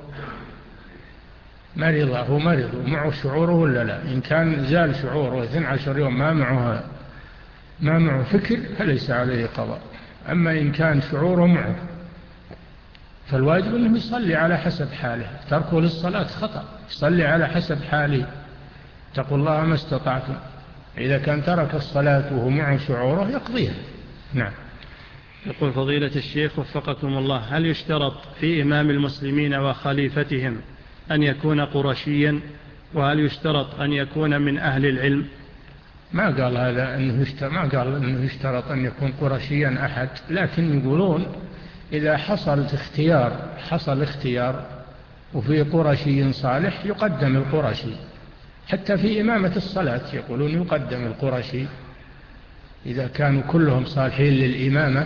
مرض هو مرض ومعه شعوره ولا لا؟ إن كان زال شعوره اثنى عشر يوم ما معه ما معه فكر فليس عليه قضاء. أما إن كان شعوره معه فالواجب أنه يصلي على حسب حاله، تركه للصلاة خطأ، يصلي على حسب حاله، اتقوا الله ما استطعتم. إذا كان ترك الصلاة وهو معه شعوره يقضيها. نعم. يقول فضيلة الشيخ وفقكم الله: هل يشترط في إمام المسلمين وخليفتهم أن يكون قرشيا، وهل يشترط أن يكون من أهل العلم؟ ما قال هذا أنه يشترط، ما قال أنه يشترط أن يكون قرشيا أحد، لكن يقولون إذا حصل اختيار حصل اختيار وفي قرشي صالح يقدم القرشي، حتى في إمامة الصلاة يقولون يقدم القرشي إذا كانوا كلهم صالحين للإمامة،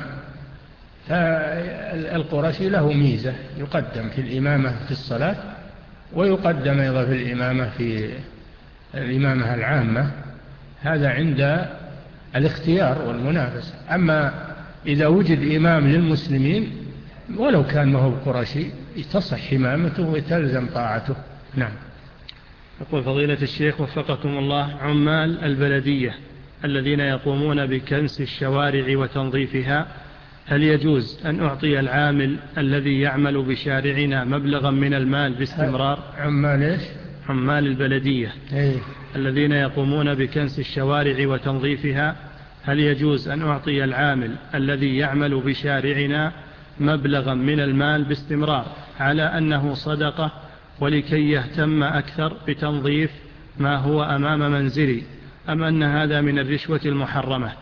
فالقرشي له ميزة يقدم في الإمامة في الصلاة، ويقدم أيضا في الإمامة في الإمامة العامة، هذا عند الاختيار والمنافسة. أما إذا وجد إمام للمسلمين ولو كان ما هو قرشي تصح إمامته وتلزم طاعته. نعم. يقول فضيلة الشيخ وفقكم الله: عمال البلدية الذين يقومون بكنس الشوارع وتنظيفها، هل يجوز أن أعطي العامل الذي يعمل بشارعنا مبلغا من المال باستمرار؟ عمال إيش؟ عمال البلدية أيه؟ الذين يقومون بكنس الشوارع وتنظيفها، هل يجوز أن أعطي العامل الذي يعمل بشارعنا مبلغا من المال باستمرار على أنه صدقة ولكي يهتم أكثر بتنظيف ما هو أمام منزلي، أم أن هذا من الرشوة المحرمة؟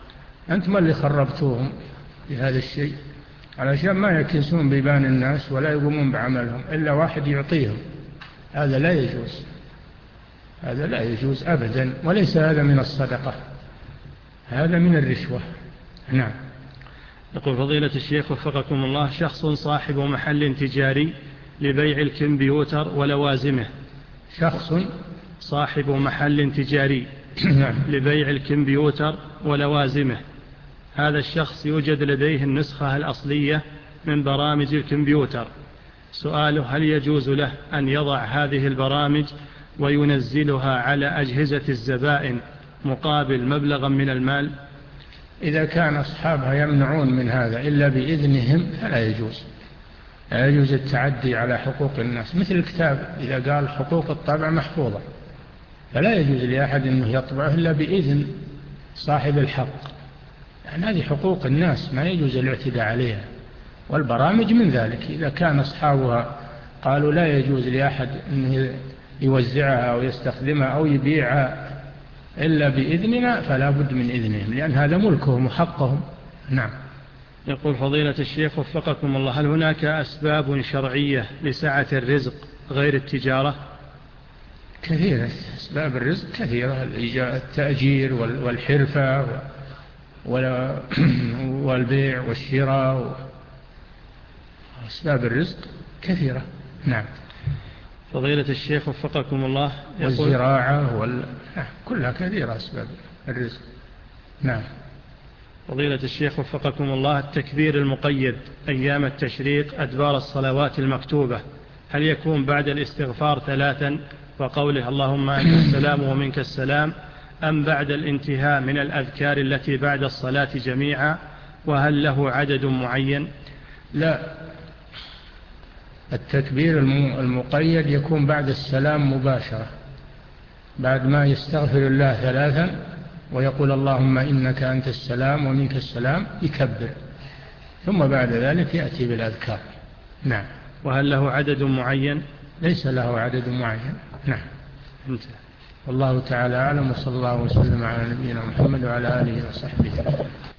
أنتم اللي خربتوهم بهذا الشيء، علشان ما يكنسون بيبان الناس ولا يقومون بعملهم إلا واحد يعطيهم. هذا لا يجوز، هذا لا يجوز أبدا، وليس هذا من الصدقة، هذا من الرشوة. نعم. يقول فضيلة الشيخ وفقكم الله: شخص صاحب محل تجاري لبيع الكمبيوتر ولوازمه. شخص صاحب محل تجاري نعم. لبيع الكمبيوتر ولوازمه. هذا الشخص يوجد لديه النسخة الأصلية من برامج الكمبيوتر. سؤاله: هل يجوز له أن يضع هذه البرامج وينزلها على أجهزة الزبائن مقابل مبلغا من المال؟ إذا كان أصحابها يمنعون من هذا إلا بإذنهم فلا يجوز، لا يجوز التعدي على حقوق الناس. مثل الكتاب إذا قال حقوق الطبع محفوظة، فلا يجوز لأحد أنه يطبعه إلا بإذن صاحب الحق، يعني هذه حقوق الناس ما يجوز الاعتداء عليها. والبرامج من ذلك، إذا كان أصحابها قالوا لا يجوز لأحد أنه يوزعها أو يستخدمها أو يبيعها إلا بإذننا فلا بد من إذنهم، لأن هذا ملكهم وحقهم. نعم. يقول فضيلة الشيخ وفقكم الله: هل هناك أسباب شرعية لسعة الرزق غير التجارة؟ كثيرة، أسباب الرزق كثيرة، التأجير والحرفة والبيع والشراء، أسباب الرزق كثيرة. نعم. فضيلة الشيخ وفقكم الله: والزراعة وال... كلها كثيرة أسباب الرزق. نعم. فضيلة الشيخ وفقكم الله: التكبير المقيد أيام التشريق أدبار الصلوات المكتوبة هل يكون بعد الاستغفار ثلاثا وقوله اللهم أنت السلام ومنك السلام، أم بعد الانتهاء من الأذكار التي بعد الصلاة جميعا؟ وهل له عدد معين؟ لا، التكبير المقيد يكون بعد السلام مباشرة، بعد ما يستغفر الله ثلاثا ويقول اللهم إنك أنت السلام ومنك السلام يكبر، ثم بعد ذلك يأتي بالأذكار. نعم. وهل له عدد معين؟ ليس له عدد معين. نعم. انتهى. والله تعالى أعلم، وصلى الله وسلم على نبينا محمد وعلى آله وصحبه.